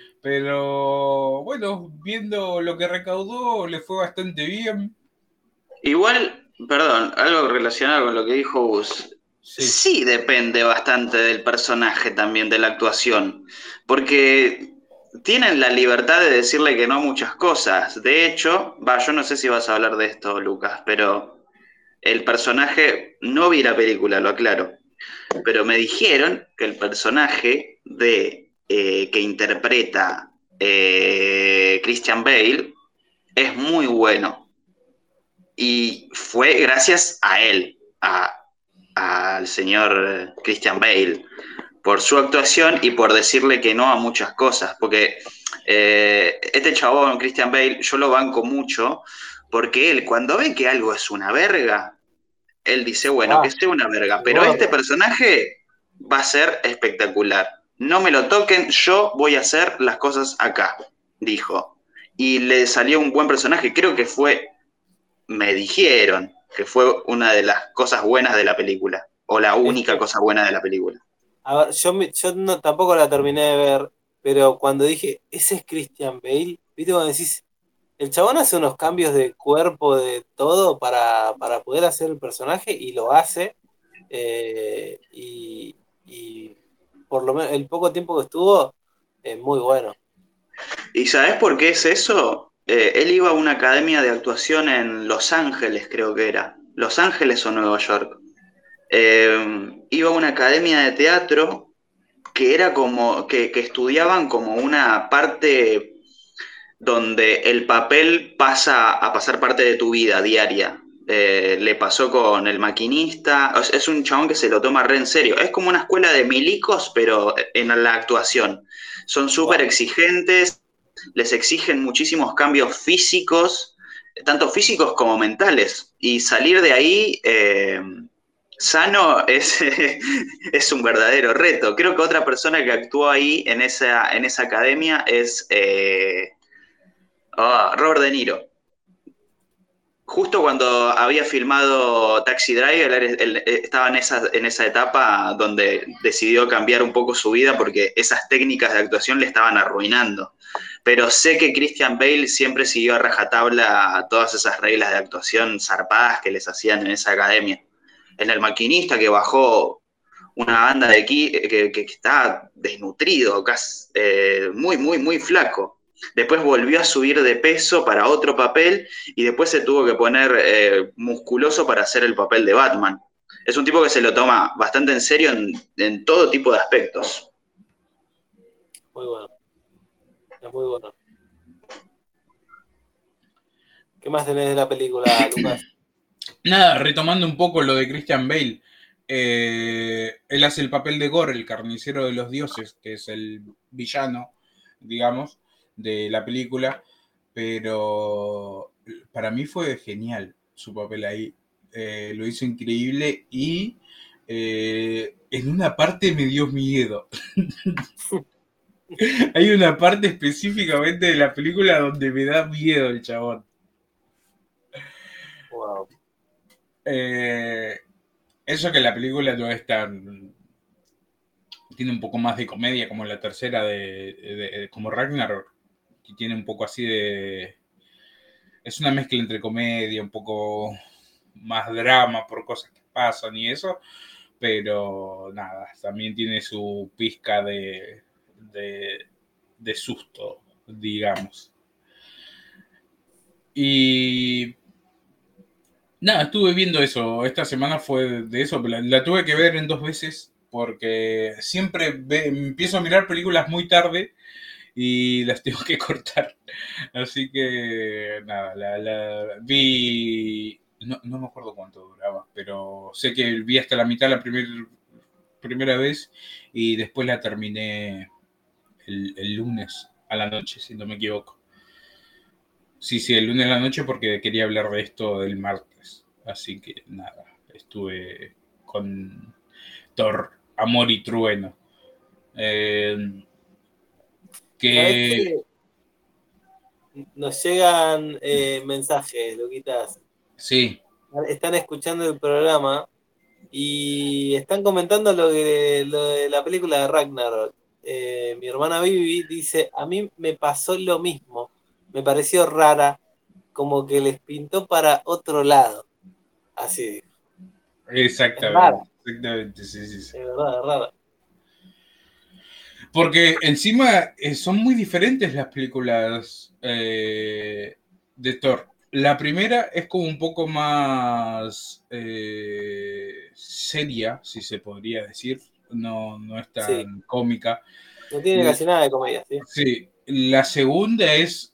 Pero bueno, viendo lo que recaudó, le fue bastante bien. Igual, perdón, algo relacionado con lo que dijo Gus. Sí. Sí depende bastante del personaje también, de la actuación, porque tienen la libertad de decirle que no a muchas cosas. De hecho, va, yo no sé si vas a hablar de esto, Lucas, pero el personaje, no vi la película, lo aclaro, pero me dijeron que el personaje de eh, que interpreta eh, Christian Bale es muy bueno. Y fue gracias a él, a, al señor Christian Bale, por su actuación y por decirle que no a muchas cosas. Porque eh, este chabón, Christian Bale, yo lo banco mucho, porque él cuando ve que algo es una verga, él dice, bueno, Ah, que sea una verga, pero gordo. este personaje va a ser espectacular. No me lo toquen, yo voy a hacer las cosas acá, dijo. Y le salió un buen personaje, creo que fue, me dijeron, que fue una de las cosas buenas de la película, o la Es única que, cosa buena de la película. a ver, yo, me- yo no, tampoco la terminé de ver, pero cuando dije, ese es Christian Bale, viste cuando decís, el chabón hace unos cambios de cuerpo, de todo, para, para poder hacer el personaje, y lo hace, eh, y, y por lo menos el poco tiempo que estuvo, es muy bueno. ¿Y sabes por qué es eso? Eh, él iba a una academia de actuación en Los Ángeles, creo que era. Los Ángeles o Nueva York. Eh, iba a una academia de teatro que era como, que, que estudiaban como una parte donde el papel pasa a pasar parte de tu vida diaria. Eh, le pasó con El Maquinista. O sea, es un chabón que se lo toma re en serio. Es como una escuela de milicos, pero en la actuación. Son súper Wow. exigentes, les exigen muchísimos cambios físicos, tanto físicos como mentales. Y salir de ahí, eh, Sano es, es un verdadero reto. Creo que otra persona que actuó ahí en esa, en esa academia es eh, oh, Robert De Niro. Justo cuando había filmado Taxi Driver, él, él, él estaba en esa, en esa etapa donde decidió cambiar un poco su vida porque esas técnicas de actuación le estaban arruinando. Pero sé que Christian Bale siempre siguió a rajatabla todas esas reglas de actuación zarpadas que les hacían en esa academia. En El Maquinista, que bajó una banda de aquí que, que, que está desnutrido, casi, eh, muy, muy, muy flaco. Después volvió a subir de peso para otro papel y después se tuvo que poner eh, musculoso para hacer el papel de Batman. Es un tipo que se lo toma bastante en serio en, en todo tipo de aspectos. Muy bueno. Es muy bueno. ¿Qué más tenés de la película, Lucas? Nada, retomando un poco lo de Christian Bale. Eh, él hace el papel de Gore, el carnicero de los dioses, que es el villano, digamos, de la película, pero para mí fue genial su papel ahí, eh, lo hizo increíble y eh, en una parte me dio miedo. Hay una parte específicamente de la película donde me da miedo el chabón. Wow. Eh, eso que la película no es tan... tiene un poco más de comedia como la tercera de, de, de como Ragnarok, que tiene un poco así de... es una mezcla entre comedia, un poco más drama por cosas que pasan y eso, pero nada, también tiene su pizca de, de, de susto, digamos. Y nada, estuve viendo eso, esta semana fue de eso, la, la tuve que ver en dos veces porque siempre ve, empiezo a mirar películas muy tarde y las tengo que cortar. Así que nada, la, la vi, no, no me acuerdo cuánto duraba, pero sé que vi hasta la mitad la primer, primera vez y después la terminé el, el lunes a la noche, si no me equivoco. Sí, sí, el lunes a la noche porque quería hablar de esto del martes. Así que nada, estuve con Thor, Amor y Trueno. Eh, que... Nos llegan eh, mensajes, Luquitas. Sí. Están escuchando el programa y están comentando lo de, lo de la película de Ragnarok. Eh, mi hermana Vivi dice, a mí me pasó lo mismo. Me pareció rara, como que les pintó para otro lado. Así. Exactamente. Exactamente, sí, sí, sí. Es verdad, es rara. Porque encima eh, son muy diferentes las películas eh, de Thor. La primera es como un poco más eh, seria, si se podría decir. No, no es tan sí. cómica. No tiene casi nada de comedia, ¿sí? Sí. La segunda es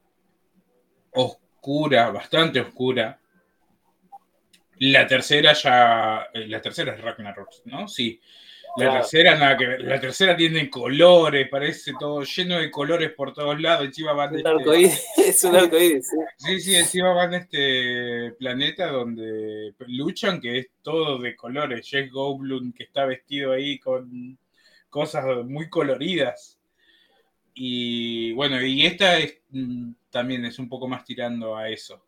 oscura, bastante oscura. La tercera ya... La tercera es Ragnarok, ¿no? Sí. La claro. tercera nada que ver. La tercera tiene colores, parece todo lleno de colores por todos lados. Encima van un arcoíris, este... es un arcoíris, sí. Sí, sí, encima van a este planeta donde luchan, que es todo de colores. Jeff Goldblum que está vestido ahí con cosas muy coloridas. Y bueno, y esta es, también es un poco más tirando a eso.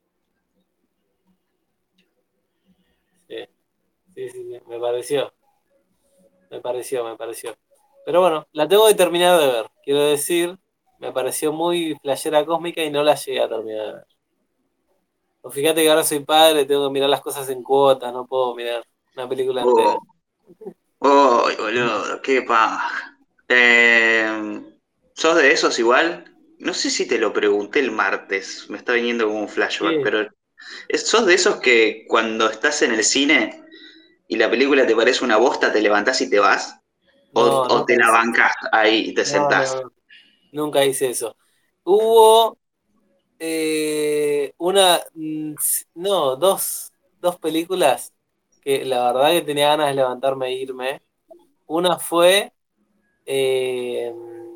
Sí, sí, sí, sí. me pareció. Me pareció, me pareció. Pero bueno, la tengo que terminar de ver. Quiero decir, me pareció muy flashera cósmica y no la llegué a terminar de ver. O fíjate que ahora soy padre, tengo que mirar las cosas en cuotas, no puedo mirar una película oh. entera. ¡Oh, boludo! ¡Qué paja! Eh, ¿Sos de esos igual? No sé si te lo pregunté el martes, me está viniendo como un flashback, sí. Pero ¿sos de esos que cuando estás en el cine y la película te parece una bosta, te levantás y te vas? ¿O, no, o te la bancás ahí y te no, sentás? No, no. Nunca hice eso. Hubo eh, una, no, dos, dos películas que la verdad que tenía ganas de levantarme e irme. Una fue eh,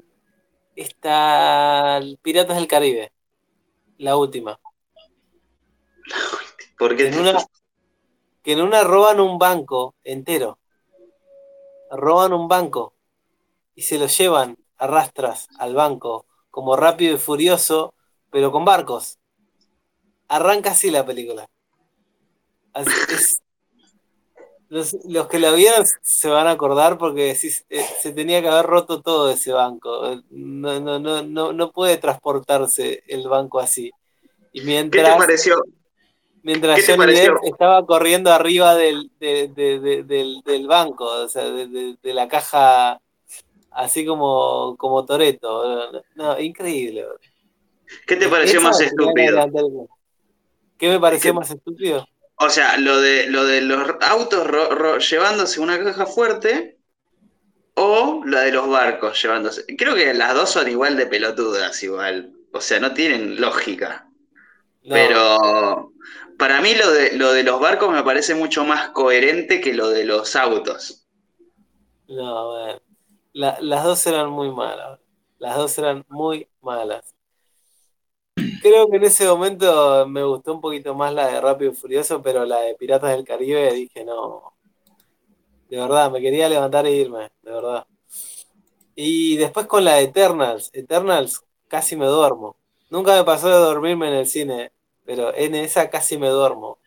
esta Piratas del Caribe, la última. ¿Por qué? En una, que en una roban un banco entero. Roban un banco y se lo llevan a rastras al banco, como Rápido y Furioso, pero con barcos. Arranca así la película. Así, es, los, los que la vieron se van a acordar porque sí, eh, se tenía que haber roto todo ese banco. No, no, no, no, no puede transportarse el banco así. Y ¿Qué te mientras, pareció? mientras ¿Qué te Johnny pareció? Depp estaba corriendo arriba del, de- de- de- del, del banco, o sea, de, de- de la caja, así como, como Toretto. No, no, increíble. ¿Qué te E- pareció Esa más sería la estúpido? delantera. ¿Qué me pareció ¿Qué- más estúpido? o sea, lo de, lo de los autos ro- ro- llevándose una caja fuerte o la de los barcos llevándose. Creo que las dos son igual de pelotudas, igual. O sea, no tienen lógica. No, Pero para mí lo de, lo de los barcos me parece mucho más coherente que lo de los autos. no, bueno. La- las dos eran muy malas. Las dos eran muy malas. Creo que en ese momento me gustó un poquito más la de Rápido y Furioso, pero la de Piratas del Caribe dije, no, de verdad, me quería levantar e irme, de verdad. Y después con la de Eternals, Eternals casi me duermo. Nunca me pasó de dormirme en el cine, pero en esa casi me duermo.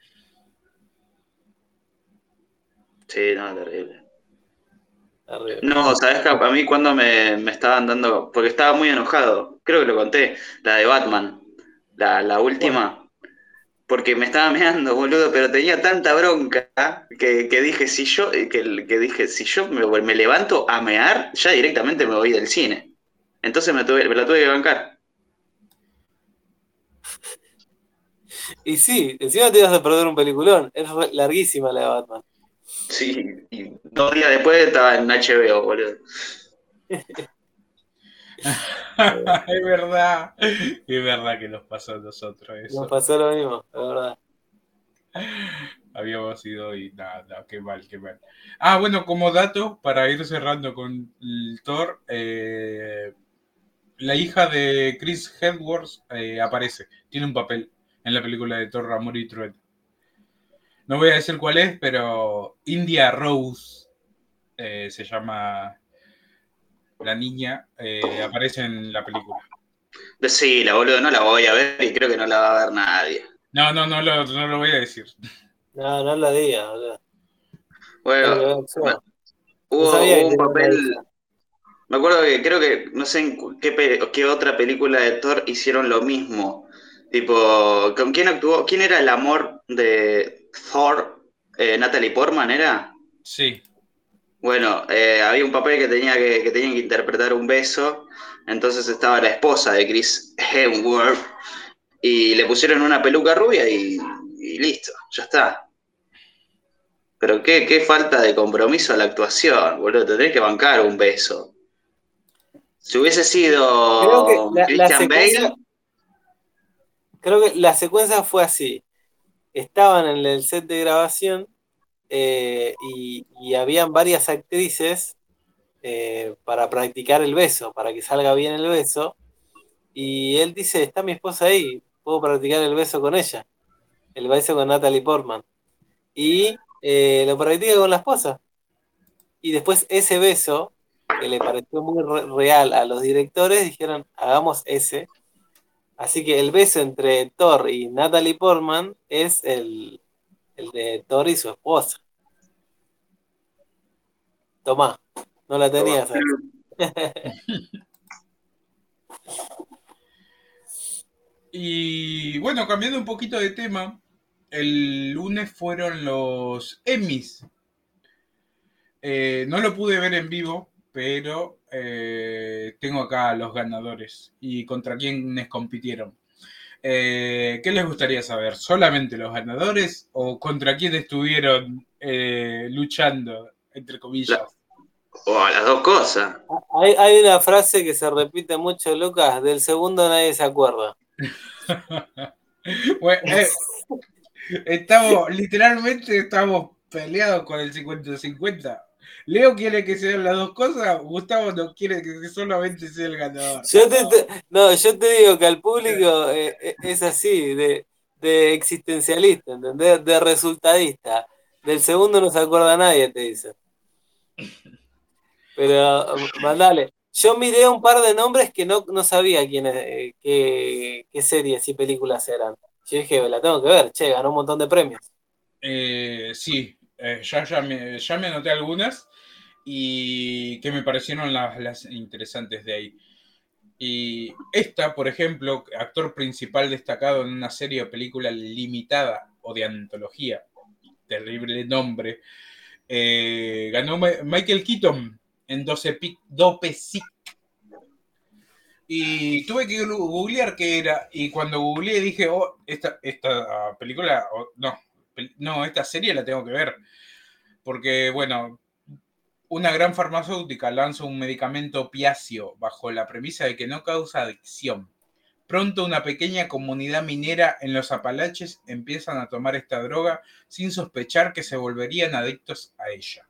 Sí, no, terrible. Terrible. No, sabes que a mí cuando me, me estaban dando, porque estaba muy enojado, creo que lo conté, la de Batman, la, la Bueno, última, porque me estaba meando, boludo, pero tenía tanta bronca que, que dije, si yo, que, que dije, si yo me, me levanto a mear, ya directamente me voy del cine. Entonces me, tuve, me la tuve que bancar. y sí, encima te ibas a perder un peliculón. Es re- larguísima la de Batman. Sí, y dos días después estaba en H B O, boludo. Es verdad, es verdad que nos pasó a nosotros Nos eso. pasó lo mismo, la verdad. Habíamos ido y nada, qué mal, qué mal. Ah, bueno, como dato, para ir cerrando con el Thor, eh, la hija de Chris Hemsworth eh, aparece, tiene un papel en la película de Thor, Amor y Trueno. No voy a decir cuál es, pero India Rose eh, se llama la niña, eh, aparece en la película. Decila, boludo, no la voy a ver y creo que no la va a ver nadie. No, no, no lo, no lo voy a decir. No, no lo digas, boludo. Tengo que ver Bueno, yo. No hubo, sabía hubo que un tenía una papel, hija. me acuerdo que creo que, no sé en cu- qué, pe- qué otra película de Thor hicieron lo mismo. Tipo, ¿con quién actuó? ¿Quién era el amor de Thor? Eh, ¿Natalie Portman era? Sí. Bueno, eh, había un papel que tenía que, que tenían que interpretar un beso, entonces estaba la esposa de Chris Hemsworth y le pusieron una peluca rubia y, y listo, ya está. Pero qué, qué falta de compromiso a la actuación, boludo, te tenés que bancar un beso. Si hubiese Creo que sido la, la Christian secuencia, Bale, creo que la secuencia fue así. Estaban en el set de grabación eh, y, y habían varias actrices eh, para practicar el beso, para que salga bien el beso. Y él dice, está mi esposa ahí, puedo practicar el beso con ella, el beso con Natalie Portman. Y eh, lo practica con la esposa. Y después ese beso, que le pareció muy re- real a los directores, dijeron, hagamos ese. Así que el beso entre Thor y Natalie Portman es el, el de Thor y su esposa. Tomá, no la tenías ahí. Y bueno, cambiando un poquito de tema, el lunes fueron los Emmys. Eh, no lo pude ver en vivo, pero eh, tengo acá los ganadores y contra quiénes compitieron. Eh, ¿Qué les gustaría saber? ¿Solamente los ganadores o contra quién estuvieron eh, luchando, entre comillas? la- o las dos cosas. Hay, hay una frase que se repite mucho, Lucas, del segundo nadie se acuerda. Bueno, eh, estamos, literalmente estamos peleados con el cincuenta cincuenta. Leo quiere que sean las dos cosas, Gustavo no quiere que solamente sea el ganador. Yo te, te- no, yo te digo que al público eh, eh, es así, de, de existencialista, ¿entendés? De resultadista. Del segundo no se acuerda nadie, te dice. Pero mandale. Yo miré un par de nombres que no, no sabía quiénes, eh, qué, qué series y películas eran. Yo dije, la tengo que ver, che, ganó un montón de premios. Eh, sí, eh, ya, ya, me, ya me anoté algunas y que me parecieron las, las interesantes de ahí. Y esta, por ejemplo, actor principal destacado en una serie o película limitada o de antología, terrible nombre, eh, ganó Michael Keaton en Dope Sick. Y tuve que googlear qué era, y cuando googleé dije, oh, esta, esta película, oh, no, no, esta serie la tengo que ver. Porque, bueno, una gran farmacéutica lanza un medicamento opiáceo bajo la premisa de que no causa adicción. Pronto una pequeña comunidad minera en los Apalaches empiezan a tomar esta droga sin sospechar que se volverían adictos a ella.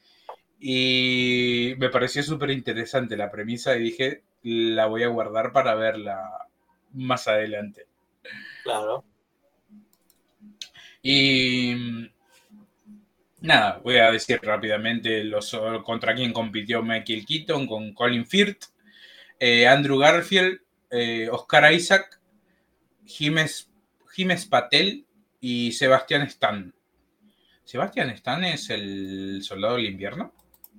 Y me pareció súper interesante la premisa y dije, la voy a guardar para verla más adelante. Claro. Y nada, voy a decir rápidamente los, contra quién compitió Michael Keaton, con Colin Firth, eh, Andrew Garfield, eh, Oscar Isaac, Himes, Himes Patel y Sebastián Stan. ¿Sebastián Stan es el soldado del invierno?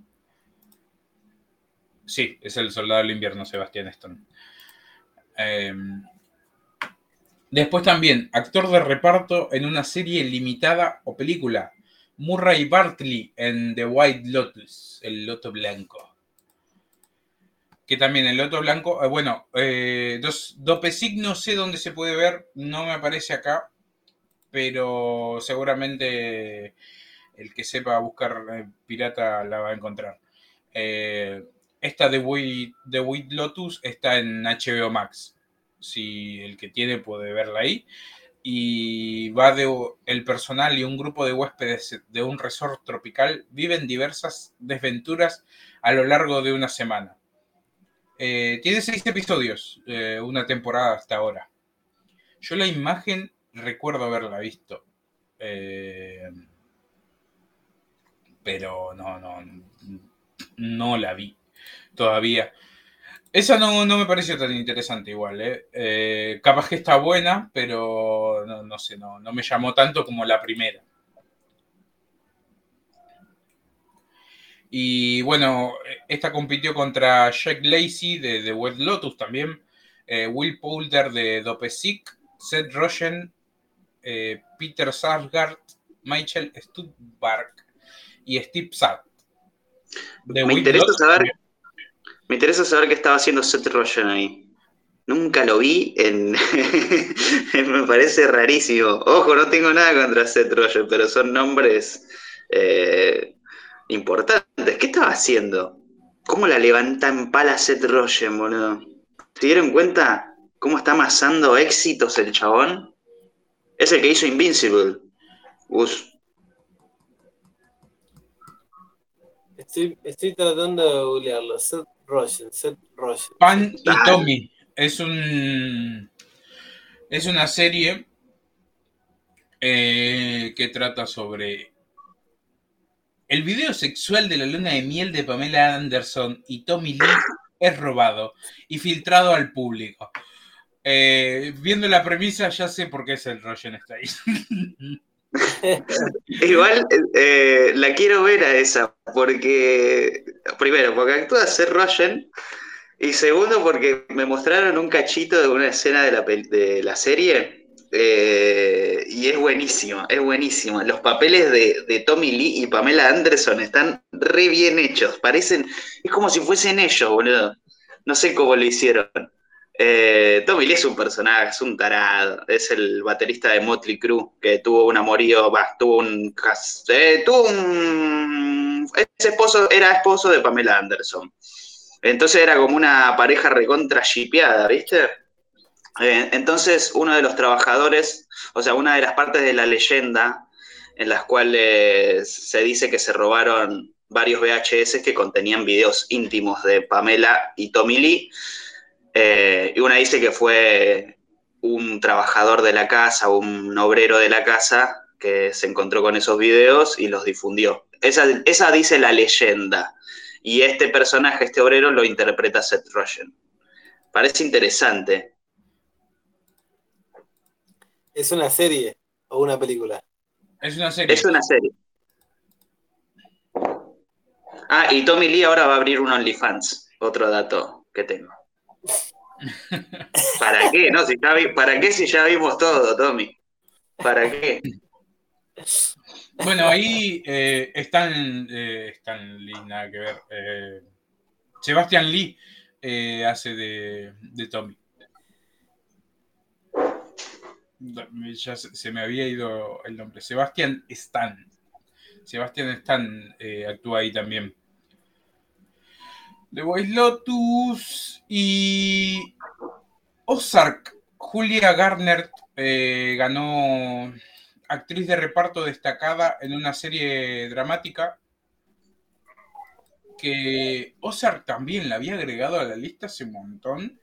Sí, es el soldado del invierno, Sebastián Stan. Eh, después también, actor de reparto en una serie limitada o película, Murray Bartley en The White Lotus, el Loto Blanco. Que también el Loto Blanco, eh, bueno, eh, dos, Dope Sick no sé dónde se puede ver, no me aparece acá, pero seguramente el que sepa buscar eh, pirata la va a encontrar. Eh, esta de White, The White Lotus está en H B O Max. Si el que tiene puede verla ahí. Y va de el personal y un grupo de huéspedes de un resort tropical viven diversas desventuras a lo largo de una semana. Eh, tiene seis episodios, eh, una temporada hasta ahora. Yo la imagen recuerdo haberla visto. Eh, pero no, no, no la vi todavía. Esa no, no me pareció tan interesante igual, ¿eh? Eh, capaz que está buena, pero no, no sé, no, no me llamó tanto como la primera. Y bueno, esta compitió contra Jack Lacey de The White Lotus también, eh, Will Poulter de Dope Sick, Seth Rogen, eh, Peter Sarsgaard, Michael Stuhlbarg y Steve Zack. Me interesa saber... Me interesa saber qué estaba haciendo Seth Rogen ahí. Nunca lo vi en... Me parece rarísimo. Ojo, no tengo nada contra Seth Rogen, pero son nombres eh, importantes. ¿Qué estaba haciendo? ¿Cómo la levanta en pala Seth Rogen, boludo? ¿Se dieron cuenta cómo está amasando éxitos el chabón? Es el que hizo Invincible. Gus. Estoy, estoy tratando de googlearlo. Seth Rogen, Seth Rogen. Pan y Tommy. Es un es una serie eh, que trata sobre el video sexual de la luna de miel de Pamela Anderson y Tommy Lee es robado y filtrado al público. Eh, viendo la premisa ya sé por qué Seth Rogen está ahí. Igual eh, la quiero ver a esa, porque primero, porque actúa Seth Rogen, y segundo, porque me mostraron un cachito de una escena de la, de la serie, eh, y es buenísimo, es buenísimo. Los papeles de, de Tommy Lee y Pamela Anderson están re bien hechos, parecen, es como si fuesen ellos, boludo. No sé cómo lo hicieron. Eh, Tommy Lee es un personaje, es un tarado, es el baterista de Motley Crue, que tuvo un amorío, bah, tuvo un, eh, tuvo un, ese esposo, era esposo de Pamela Anderson, entonces era como una pareja recontra shipeada, ¿viste? Eh, entonces uno de los trabajadores, o sea, una de las partes de la leyenda en las cuales se dice que se robaron varios V H S que contenían videos íntimos de Pamela y Tommy Lee. Eh, y una dice que fue un trabajador de la casa, un obrero de la casa, que se encontró con esos videos y los difundió. Esa, esa dice la leyenda. Y este personaje, este obrero, lo interpreta Seth Rogen. Parece interesante. ¿Es una serie o una película? Es una serie. Es una serie. Ah, y Tommy Lee ahora va a abrir un OnlyFans. Otro dato que tengo. ¿Para qué? No, si ya vi, ¿para qué si ya vimos todo, Tommy? ¿Para qué? Bueno, ahí eh, están, eh, Stan Lee, nada que ver. Eh, Sebastian Lee eh, hace de, de Tommy. Ya se, se me había ido el nombre. Sebastian Stan. Sebastian Stan eh, actúa ahí también. The White Lotus y Ozark. Julia Garner eh, ganó actriz de reparto destacada en una serie dramática que Ozark también la había agregado a la lista hace un montón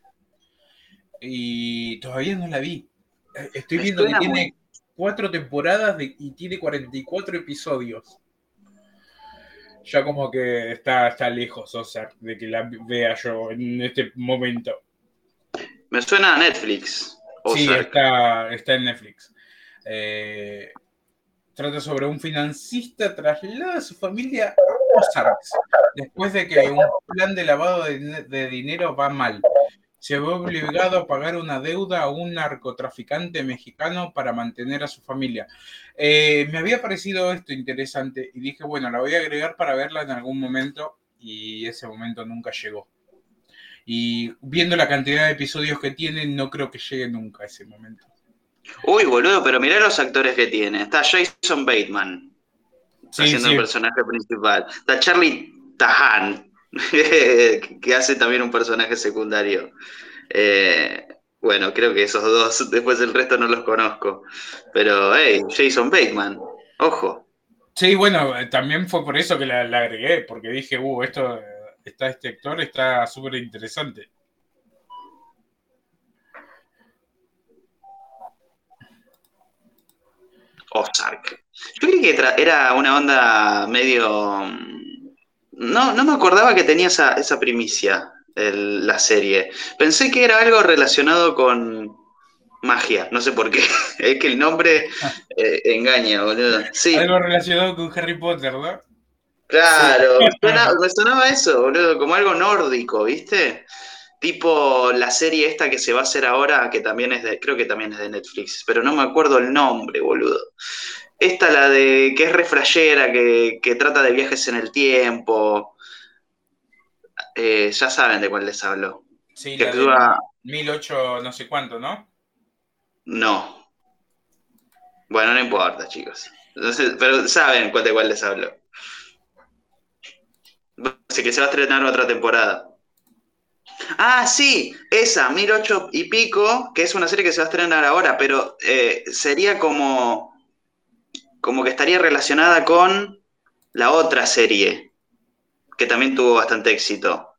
y todavía no la vi. Estoy Me viendo que suena tiene muy- cuatro temporadas de- y tiene cuarenta y cuatro episodios. Ya como que está, está lejos Ozark de que la vea yo en este momento. Me suena a Netflix. Sí, Ozark. está, está en Netflix. Eh, trata sobre un financista traslada a su familia a Ozark después de que un plan de lavado de, de dinero va mal. Se ve obligado a pagar una deuda a un narcotraficante mexicano para mantener a su familia. Eh, me había parecido esto interesante y dije, bueno, la voy a agregar para verla en algún momento y ese momento nunca llegó. Y viendo la cantidad de episodios que tiene, no creo que llegue nunca a ese momento. Uy, boludo, pero mirá los actores que tiene. Está Jason Bateman, Sí, haciendo sí. el personaje principal. Está Charlie Tahan, que hace también un personaje secundario. Eh, bueno, creo que esos dos, después el resto no los conozco. Pero, hey, Jason Bateman, ojo. Sí, bueno, eh, también fue por eso que la, la agregué, porque dije, uh, esto eh, está este actor, está súper interesante. Ozark. Yo creí que tra- era una onda medio... No, no me acordaba que tenía esa, esa primicia, el- la serie. Pensé que era algo relacionado con magia, no sé por qué. Es que el nombre eh, engaña, boludo. Sí, Algo relacionado con Harry Potter, ¿no? claro. Me suena- me sonaba eso, boludo, como algo nórdico, ¿viste? Tipo la serie esta que se va a hacer ahora, que también es de, creo que también es de Netflix, pero no me acuerdo el nombre, boludo. Esta, la de que es refrayera, que, que trata de viajes en el tiempo. Eh, ya saben de cuál les hablo. Sí, Que la de actúa. mil ocho no sé cuánto, ¿no? No. Bueno, no importa, chicos. No sé, pero saben cuál de cuál les hablo. Así que se va a estrenar otra temporada. Ah, sí, esa, mil ocho y pico, que es una serie que se va a estrenar ahora, pero eh, sería como. Como que estaría relacionada con la otra serie, que también tuvo bastante éxito.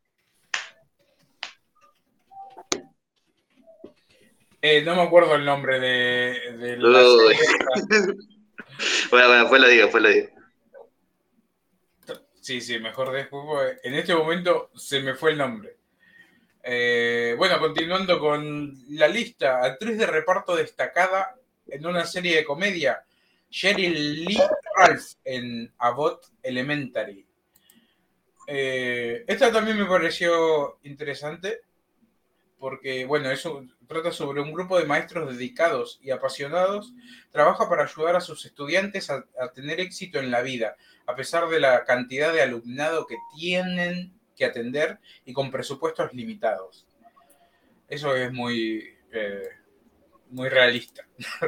Eh, no me acuerdo el nombre de, de la Uy. serie esta. Bueno, bueno, pues lo digo, pues lo digo. Sí, sí, mejor después, porque en este momento se me fue el nombre. Eh, bueno, continuando con la lista, actriz de reparto destacada en una serie de comedia, Sheryl Lee Ralph en Abbott Elementary. Eh, esta también me pareció interesante porque, bueno, eso trata sobre un grupo de maestros dedicados y apasionados, trabaja para ayudar a sus estudiantes a, a tener éxito en la vida, a pesar de la cantidad de alumnado que tienen que atender y con presupuestos limitados. Eso es muy, eh, muy realista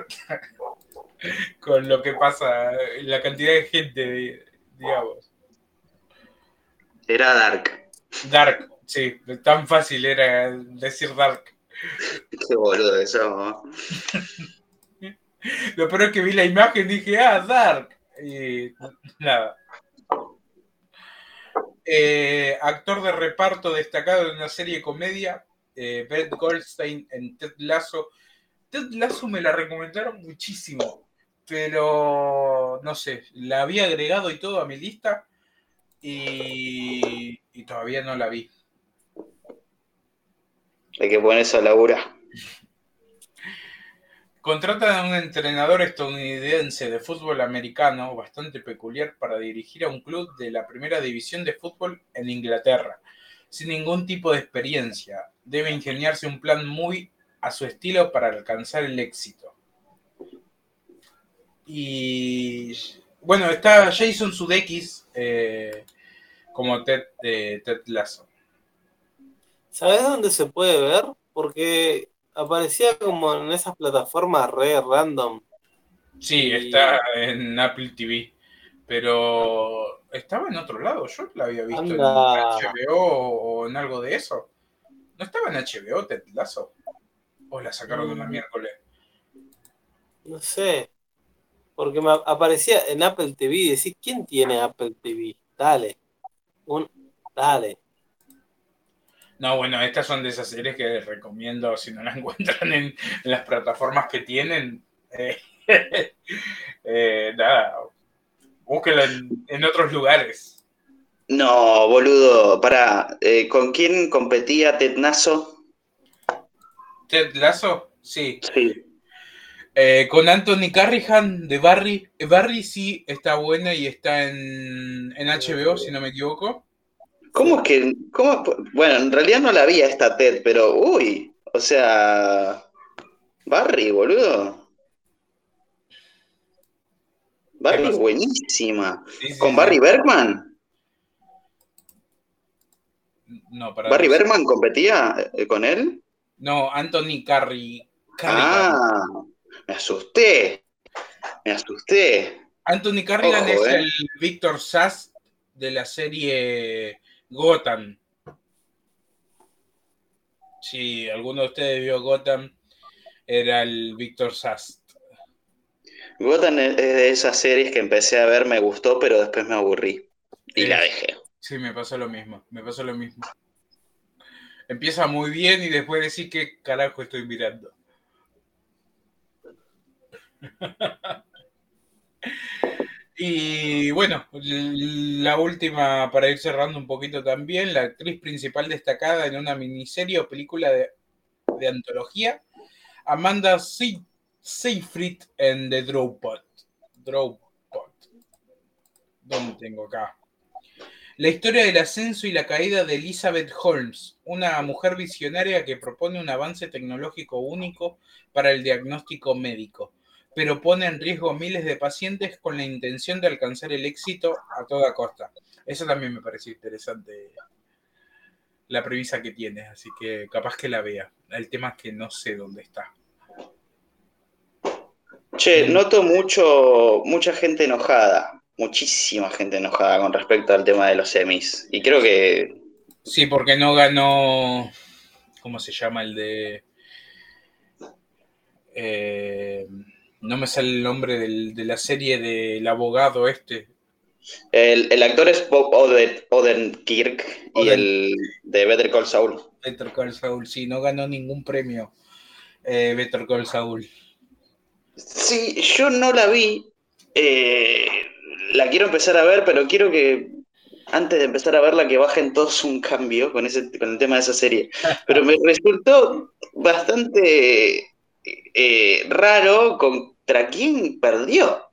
con lo que pasa, la cantidad de gente, digamos. Era Dark. Dark, sí, tan fácil era decir Dark. Qué boludo eso. Lo peor es que vi la imagen y dije, ah, Dark. Y nada. Eh, actor de reparto destacado en una serie de comedia, eh, Brett Goldstein en Ted Lasso. Ted Lasso me la recomendaron muchísimo. pero no sé, la había agregado y todo a mi lista y, y todavía no la vi. Hay que ponerse a laburar. Contratan a un entrenador estadounidense de fútbol americano bastante peculiar para dirigir a un club de la primera división de fútbol en Inglaterra, sin ningún tipo de experiencia. Debe ingeniarse un plan muy a su estilo para alcanzar el éxito. Y bueno, está Jason Sudeikis eh, como Ted, eh, Ted Lasso. ¿Sabes dónde se puede ver? Porque aparecía como en esas plataformas re random. Sí, Y- está en Apple T V, pero estaba en otro lado. Yo la había visto en Anda. H B O o en algo de eso. ¿No estaba en H B O Ted Lasso? ¿O la sacaron una Mm, miércoles? no sé. Porque me aparecía en Apple T V y decís, ¿quién tiene Apple T V? Dale. Un, dale. No, bueno, estas son de esas series que les recomiendo si no la encuentran en, en las plataformas que tienen. Eh, eh, nada, búsquenla en, en otros lugares. No, boludo, pará. eh, ¿con quién competía Ted Lasso? Ted Lasso, sí. Sí. Eh, con Anthony Carrihan de Barry. Eh, Barry sí está buena y está en, en H B O, si no me equivoco. ¿Cómo es que.? Cómo, bueno, en realidad no la vi a esta Ted, pero. Uy, o sea. Barry, boludo. ¿Qué Barry es pasa? buenísima. Sí, sí, ¿Con sí. Barry Bergman? No, para ¿Barry no sé. Bergman competía eh, con él? No, Anthony Carri, Carrigan. Ah, me asusté. Me asusté. Anthony Carrigan Ojo, es eh. el Victor Sass de la serie Gotham. Si alguno de ustedes vio Gotham, era el Victor Sass. Gotham es de esas series que empecé a ver, me gustó, pero después me aburrí. Y la Es, dejé. sí, me pasó lo mismo. Me pasó lo mismo. Empieza muy bien y después decís qué carajo estoy mirando. Y bueno, la última, para ir cerrando un poquito también, la actriz principal destacada en una miniserie o película de, de antología, Amanda Seyfried en The Dropot. Dropot. ¿Dónde tengo acá? La historia del ascenso y la caída de Elizabeth Holmes, una mujer visionaria que propone un avance tecnológico único para el diagnóstico médico, pero pone en riesgo a miles de pacientes con la intención de alcanzar el éxito a toda costa. Eso también me pareció interesante, la premisa que tiene, así que capaz que la vea. El tema es que no sé dónde está. Che, noto mucho, mucha gente enojada, muchísima gente enojada con respecto al tema de los semis. Y creo que. Sí, porque no ganó, ¿cómo se llama el de? Eh, no me sale el nombre del, de la serie del abogado este. El, el actor es Bob Oden- Odenkirk y Oden- el de Better Call Saul. Better Call Saul, sí, no ganó ningún premio eh, Better Call Saul. Sí, yo no la vi. eh, la quiero empezar a ver, pero quiero que antes de empezar a verla que bajen todos un cambio con ese, con el tema de esa serie. Pero me resultó bastante eh, raro contra quién perdió.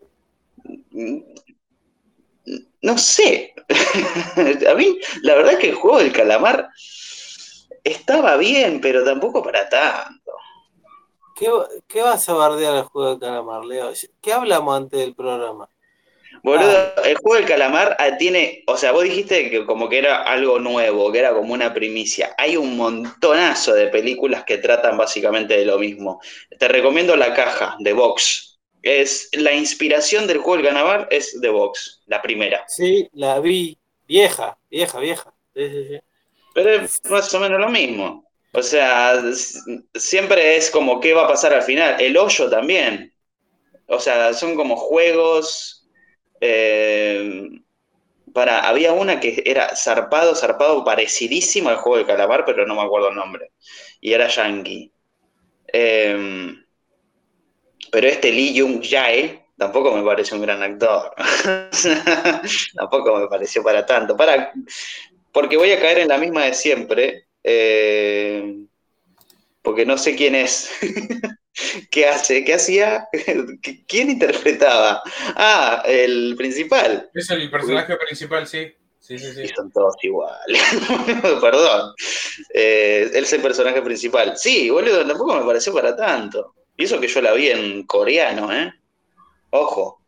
No sé. A mí, la verdad es que el juego del calamar estaba bien, pero tampoco para tanto. ¿Qué, ¿Qué vas a bardear al juego de calamar, Leo? ¿Qué hablamos antes del programa? Boludo, Dale. el juego del calamar ah, tiene, o sea, vos dijiste que como que era algo nuevo, que era como una primicia. Hay un montonazo de películas que tratan básicamente de lo mismo. Te recomiendo La Caja, de Vox. Es la inspiración del juego del calamar es de Vox, la primera. Sí, la vi. Vieja, vieja, vieja. Sí, sí, sí. Pero es más o menos lo mismo. O sea, s- siempre es como qué va a pasar al final. El hoyo también. O sea, son como juegos. eh, para, había una que era zarpado, zarpado, parecidísimo al juego de calamar, pero no me acuerdo el nombre. Y era yankee. Eh, Pero este Lee Jung-jae tampoco me parece un gran actor. Tampoco me pareció para tanto. Para, porque voy a caer en la misma de siempre. Eh, porque no sé quién es. ¿Qué hace? ¿Qué hacía? ¿Quién interpretaba? Ah, el principal. Es el personaje principal, sí. Sí, sí, sí. Y son todos iguales. Perdón. Eh, él es el personaje principal. Sí, boludo, tampoco me pareció para tanto. Y eso que yo la vi en coreano, ¿eh? Ojo.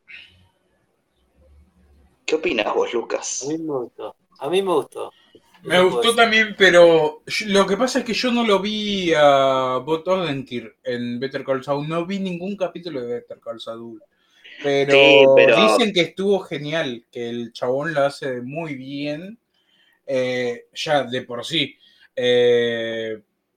¿Qué opinas vos, A Lucas? mí me gustó. A mí me gustó. Me gustó también, pero lo que pasa es que yo no lo vi a Bob Odenkirk en Better Call Saul. No vi ningún capítulo de Better Call Saul. Pero, Sí, pero dicen que estuvo genial, que el chabón lo hace muy bien, eh, ya de por sí. Eh,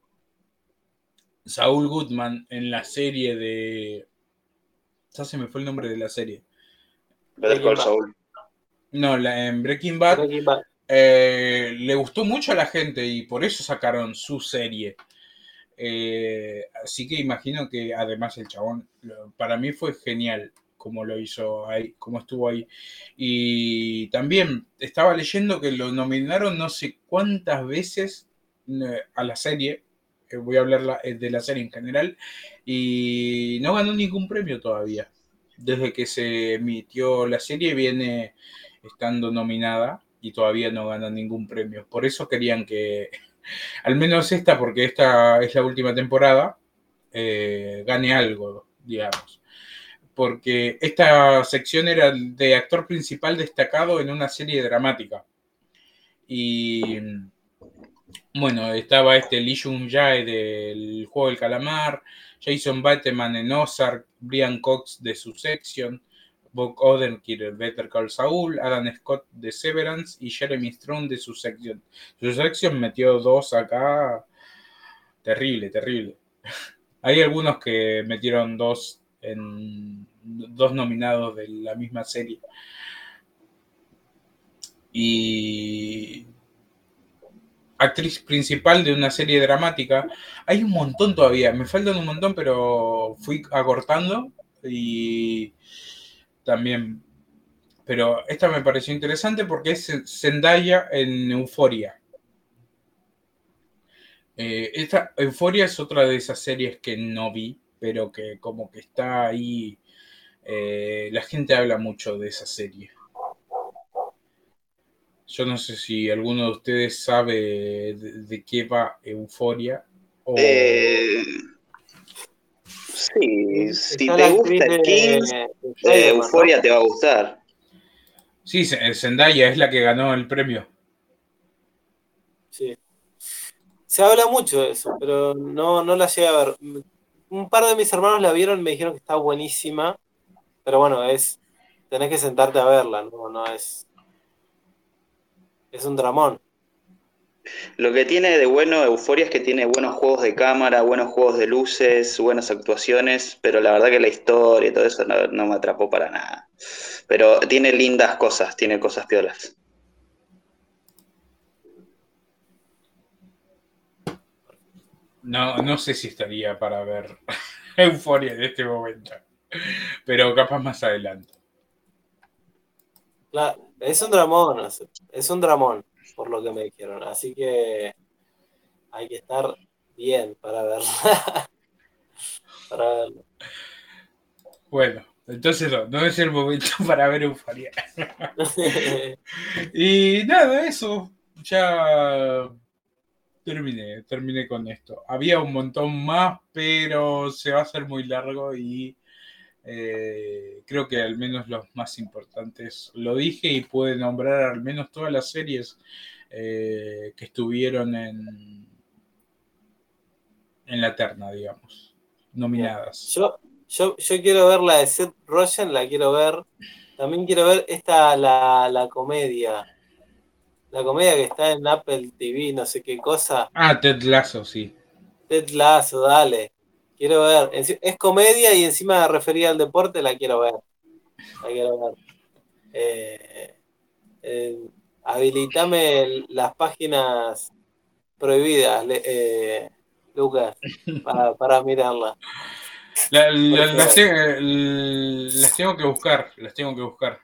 Saul Goodman en la serie de... Ya se me fue el nombre de la serie. Better Call Saul. No, la, en Breaking Bad, Breaking Bad. Eh, le gustó mucho a la gente y por eso sacaron su serie. Eh, así que imagino que además el chabón, para mí fue genial como lo hizo ahí, como estuvo ahí. Y también estaba leyendo que lo nominaron no sé cuántas veces eh, a la serie, eh, voy a hablar la, eh, de la serie en general, y no ganó ningún premio todavía. Desde que se emitió la serie viene estando nominada y todavía no gana ningún premio. Por eso querían que, al menos esta, porque esta es la última temporada, eh, gane algo, digamos. Porque esta sección era de actor principal destacado en una serie dramática. Y bueno, estaba este Lee Jung-jae del Juego del Calamar, Jason Bateman en Ozark, Brian Cox de Succession, Bob Odenkirk de Better Call Saul, Adam Scott de Severance y Jeremy Strong de Succession. Succession metió dos acá, terrible, terrible. Hay algunos que metieron dos en dos nominados de la misma serie. Y actriz principal de una serie dramática. Hay un montón todavía, me faltan un montón, pero fui acortando y también. Pero esta me pareció interesante porque es Zendaya en Euphoria. Eh, esta Euphoria es otra de esas series que no vi, pero que como que está ahí. Eh, la gente habla mucho de esa serie. Yo no sé si alguno de ustedes sabe de, de qué va Euphoria. O... Eh, sí, si Está te la gusta actriz de- Kings, de eh, Spider-Man, Euphoria ¿no? te va a gustar. Sí, Zendaya es la que ganó el premio. Sí. Se habla mucho de eso, pero no, no la llegué a ver. Un par de mis hermanos la vieron y me dijeron que está buenísima, pero bueno, es tenés que sentarte a verla, no, no es es un dramón. Lo que tiene de bueno Euphoria es que tiene buenos juegos de cámara, buenos juegos de luces, buenas actuaciones, pero la verdad que la historia y todo eso no, no me atrapó para nada. Pero tiene lindas cosas, tiene cosas piolas. No, no sé si estaría para ver Euphoria en este momento, pero capaz más adelante. Claro, es un dramón, es- es un dramón, por lo que me dijeron, así que hay que estar bien para verla. Para verlo. Bueno, entonces no, no es el momento para ver Euphoria. Y nada, eso. Ya terminé, terminé con esto. Había un montón más, pero se va a hacer muy largo y eh, creo que al menos los más importantes lo dije y pude nombrar al menos todas las series eh, que estuvieron en, en la terna, digamos, nominadas. Yo, yo, yo quiero ver la de Seth Rogen, la quiero ver. También quiero ver esta, la, la comedia. La comedia que está en Apple T V, no sé qué cosa. Ah, Ted Lasso, sí. Ted Lasso, dale. Quiero ver. Enci- Es comedia y encima referida al deporte, la quiero ver. La quiero ver. Eh, eh, habilitame las páginas prohibidas, le- eh, Lucas, para, para mirarla. La- la- las, te- las tengo que buscar, las tengo que buscar.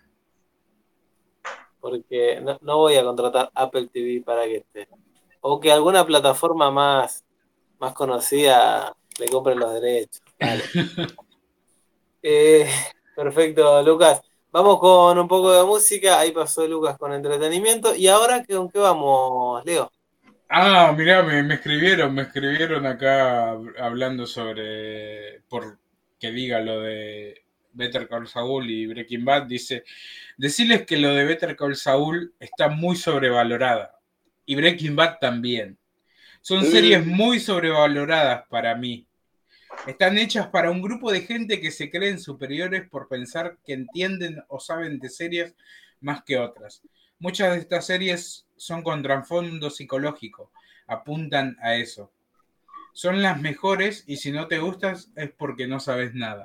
Porque no, no voy a contratar Apple T V para que esté. O que alguna plataforma más, más conocida le compre los derechos. Dale. Eh, perfecto, Lucas. Vamos con un poco de música. Ahí pasó Lucas con entretenimiento. ¿Y ahora con qué vamos, Leo? Ah, mirá, me, me escribieron, me escribieron acá hablando sobre, por que diga lo de Better Call Saul y Breaking Bad, dice, decirles que lo de Better Call Saul está muy sobrevalorada y Breaking Bad también. Son series muy sobrevaloradas para mí. Están hechas para un grupo de gente que se creen superiores por pensar que entienden o saben de series más que otras. Muchas de estas series son con trasfondo psicológico, apuntan a eso. Son las mejores y si no te gustas es porque no sabes nada.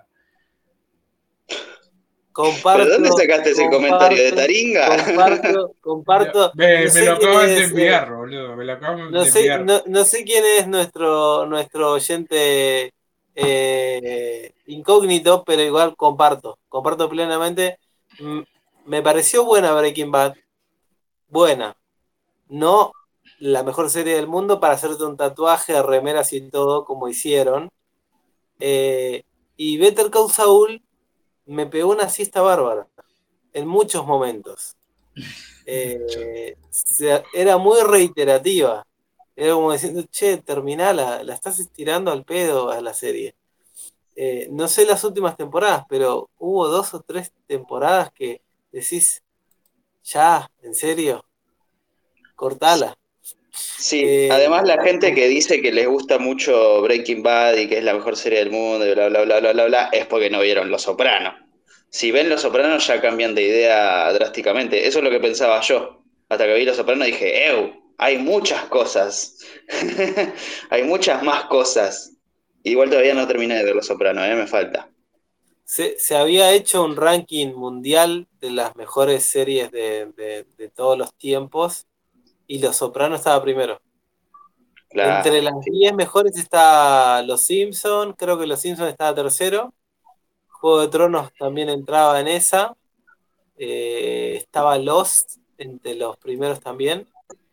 Comparto, ¿Pero dónde sacaste ese comparto, comentario? ¿De Taringa? Comparto, comparto. Me, no me lo sé quién acaban de es, enviar, eh, boludo. Me lo acaban no de sé, enviar. no, no sé quién es nuestro, nuestro oyente eh, incógnito, pero igual comparto, comparto plenamente. Mm, Me pareció buena Breaking Bad, buena. No la mejor serie del mundo para hacerte un tatuaje, remeras y todo, como hicieron. Eh, y Better Call Saul me pegó una siesta bárbara en muchos momentos. Eh, se- era muy reiterativa. Era como diciendo, che, terminala, la estás estirando al pedo a la serie. Eh, no sé las últimas temporadas, pero hubo dos o tres temporadas que decís, ya, en serio, cortala. Sí, Eh, además la gente que dice que les gusta mucho Breaking Bad y que es la mejor serie del mundo y bla, bla, bla, bla, bla, bla, es porque no vieron Los Sopranos. Si ven Los Sopranos ya cambian de idea drásticamente. Eso es lo que pensaba yo. Hasta que vi Los Sopranos dije, ¡ew! Hay muchas cosas. Hay muchas más cosas. Igual todavía no terminé de ver Los Sopranos, ¿eh? Me falta. se, se había hecho un ranking mundial de las mejores series de, de- de todos los tiempos y Los Sopranos estaba primero. Entre Claro, las sí. diez mejores está Los Simpsons, creo que Los Simpsons estaba tercero. Juego de Tronos también entraba en esa. Eh, estaba Lost entre los primeros también.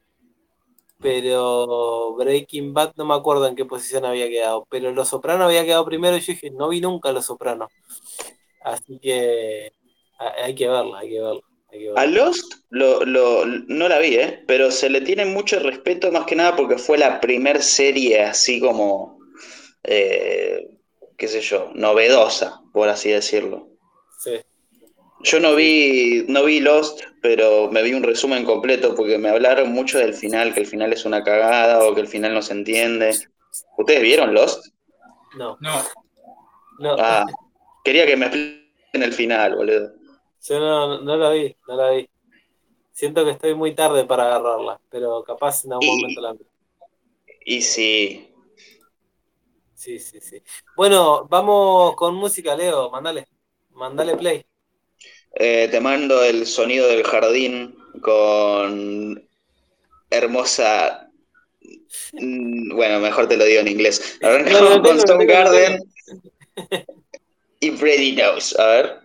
Pero Breaking Bad no me acuerdo en qué posición había quedado. Pero Los Sopranos había quedado primero y yo dije, no vi nunca Los Sopranos. Así que a- hay que verla, hay que verla, hay que A verla. Lost lo, lo- no la vi, ¿eh? Pero se le tiene mucho respeto más que nada porque fue la primer serie así como, eh, qué sé yo, novedosa, por así decirlo. Sí, Yo no sí. vi, no vi Lost, pero me vi un resumen completo porque me hablaron mucho del final, que el final es una cagada o que el final no se entiende. ¿Ustedes vieron Lost? No, No, no, Ah, quería que me expliquen el final, boludo. yo no, no la vi, no la vi. Siento que estoy muy tarde para agarrarla, pero capaz en algún momento Y, la vi. y sí, Sí, sí, sí. Bueno, vamos con música, Leo, mandale, mandale play. eh, te mando el sonido del jardín con hermosa. mm, Bueno, mejor te lo digo en inglés. No, lo Arrancamos con tengo, lo tengo, lo Soundgarden tengo. y Pretty Nose. A ver.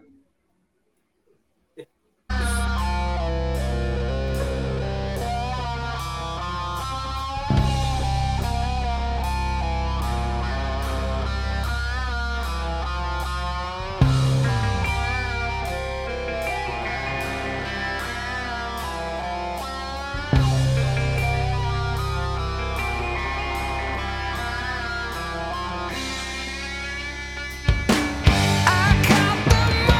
I count the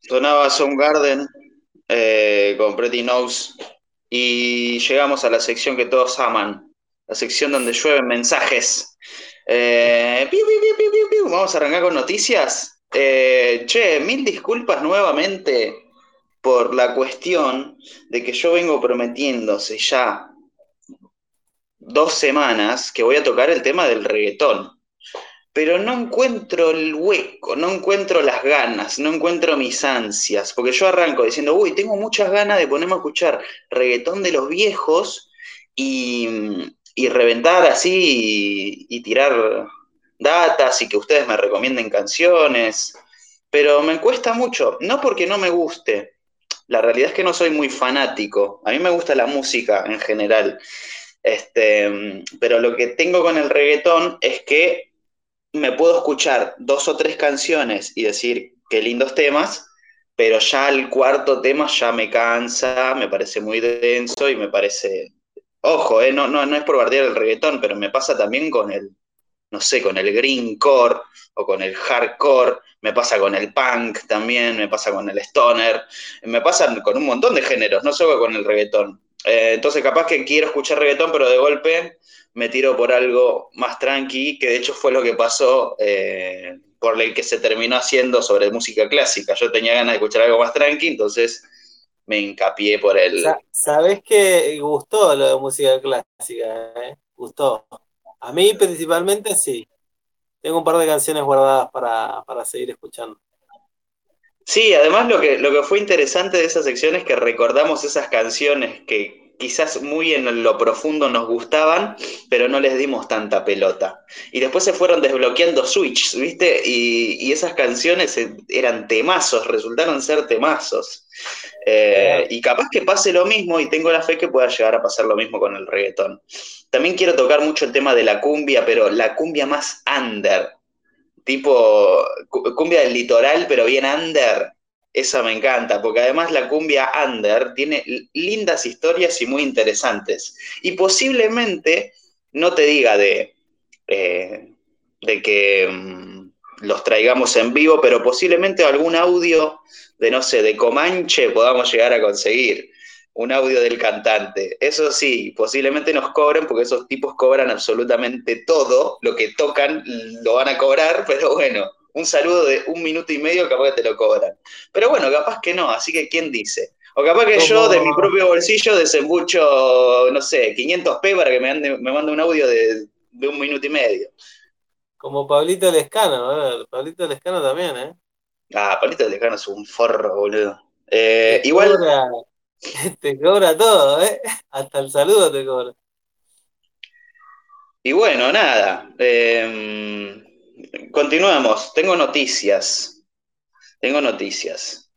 Sonaba Soundgarden eh, con Pretty Nose y llegamos a la sección que todos aman, la sección donde llueven mensajes. Eh, piu, piu, piu, piu, piu, piu. Vamos a arrancar con noticias. Eh, che, mil disculpas nuevamente por la cuestión de que yo vengo prometiéndose ya dos semanas que voy a tocar el tema del reggaetón. Pero no encuentro el hueco, no encuentro las ganas, no encuentro mis ansias, porque yo arranco diciendo, uy, tengo muchas ganas de ponerme a escuchar reggaetón de los viejos y, y reventar así y, y tirar datas y que ustedes me recomienden canciones, pero me cuesta mucho, no porque no me guste, la realidad es que no soy muy fanático, a mí me gusta la música en general, este, pero lo que tengo con el reggaetón es que me puedo escuchar dos o tres canciones y decir qué lindos temas, pero ya el cuarto tema ya me cansa, me parece muy denso y me parece... Ojo, eh, no, no, no es por bardear el reggaetón, pero me pasa también con el, no sé, con el greencore o con el hardcore, me pasa con el punk también, me pasa con el stoner, me pasa con un montón de géneros, no solo con el reggaetón. Eh, entonces capaz que quiero escuchar reggaetón, pero de golpe me tiro por algo más tranqui, que de hecho fue lo que pasó eh, por el que se terminó haciendo sobre música clásica. Yo tenía ganas de escuchar algo más tranqui, entonces me encapié por el... Sa- ¿Sabés que gustó lo de música clásica? ¿Eh? Gustó. A mí principalmente sí. Tengo un par de canciones guardadas para, para seguir escuchando. Sí, además lo que, lo que fue interesante de esa sección es que recordamos esas canciones que quizás muy en lo profundo nos gustaban, pero no les dimos tanta pelota. Y después se fueron desbloqueando switches, ¿viste? Y, y esas canciones eh, eran temazos, resultaron ser temazos. Eh, Claro. y capaz que pase lo mismo y tengo la fe que pueda llegar a pasar lo mismo con el reggaetón. También quiero tocar mucho el tema de la cumbia, pero la cumbia más under, tipo cumbia del litoral, pero bien under. Esa me encanta, porque además la cumbia under tiene lindas historias y muy interesantes. Y posiblemente, no te diga de, eh, de que um, los traigamos en vivo, pero posiblemente algún audio de, no sé, de Comanche podamos llegar a conseguir. Un audio del cantante. Eso sí, posiblemente nos cobren porque esos tipos cobran absolutamente todo. Lo que tocan lo van a cobrar, pero bueno, un saludo de un minuto y medio capaz que te lo cobran. Pero bueno, capaz que no, así que ¿quién dice? O capaz que yo de mi Como, propio bolsillo desembucho, no sé, quinientos pe para que me, ande, me mande un audio de, de un minuto y medio. como Pablito Lescano, ¿verdad? Pablito Lescano también, ¿eh? Ah, Palito Lejano es un forro, boludo. Eh, Te igual, cobra, te cobra todo, ¿eh? Hasta el saludo te cobra. y bueno, nada. Eh, continuamos. Tengo noticias. Tengo noticias.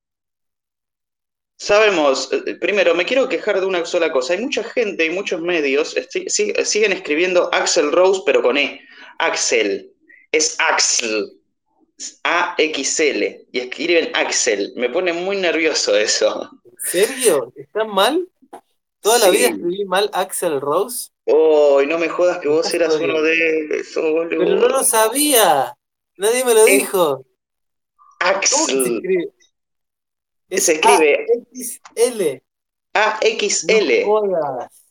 Sabemos, eh, primero, me quiero quejar de una sola cosa. Hay mucha gente y muchos medios esti- si- siguen escribiendo Axel Rose, pero con E. Axel. Es Axel. A X L. Y escriben Axel. Me pone muy nervioso eso. ¿En serio? ¿Está mal? ¿Toda la vida Sí. escribí mal Axel Rose? Oh, y no me jodas que Me vos estás eras uno jodiendo. de esos, Pero no boludo. lo sabía. Nadie me lo Es dijo. ¿Cómo que se Axel. escribe? Se Es escribe A X L. No A X L. jodas.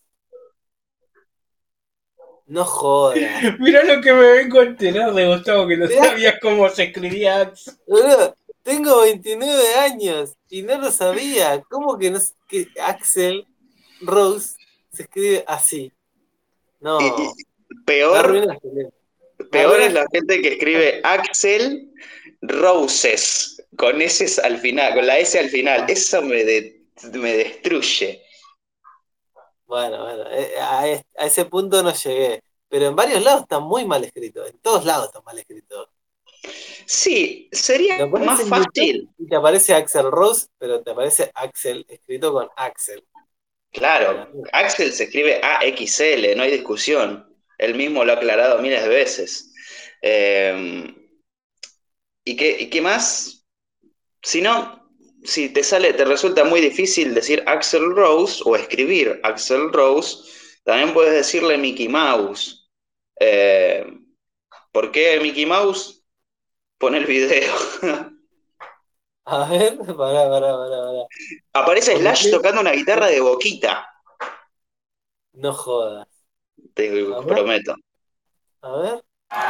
No jodas. Mirá lo que me vengo a enterar de Gustavo, que no Mirá, sabías cómo se escribía Axe. boludo, tengo veintinueve años y no lo sabía. ¿Cómo que, no, s- que Axel Rose se escribe así? Y, No, y me peor, arruinaste, Leo. Me peor es arruinaste. la gente que escribe Axel Roses, con S al final, con la S al final. Eso me, de- me destruye. Bueno, bueno, eh, a, es- a ese punto no llegué. Pero en varios lados está muy mal escrito. En todos lados está mal escrito. Sí, sería Lo pones más en YouTube fácil. y te aparece Axel Rose, pero te aparece Axel escrito con Axel. A la Claro, mierda. Axel se escribe A X L, no hay discusión. Él mismo lo ha aclarado miles de veces. Eh, ¿y qué, y qué más? Si no, si te sale, te resulta muy difícil decir Axel Rose o escribir Axel Rose, también puedes decirle Mickey Mouse. Eh, ¿Por qué Mickey Mouse? Pon el video. A ver, pará, pará, pará, pará. Aparece Porque Slash me- tocando una guitarra de boquita, No jodas. te A ver, prometo. a ver.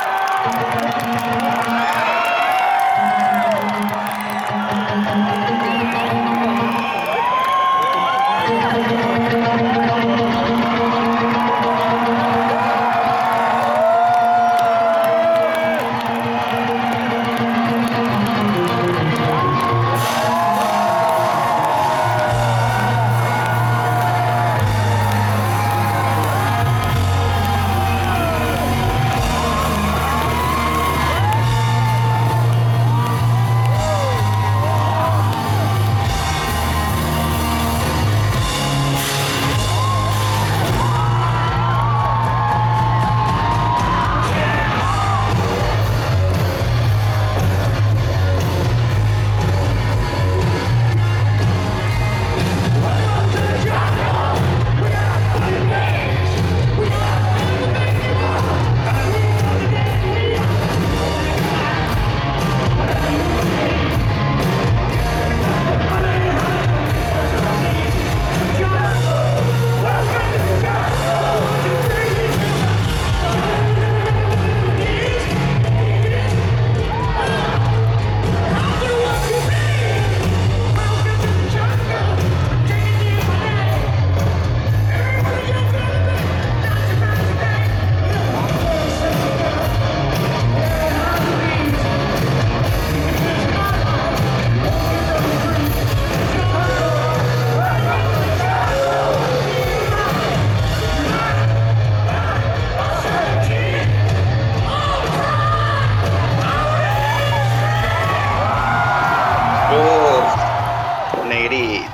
Uf, negrito.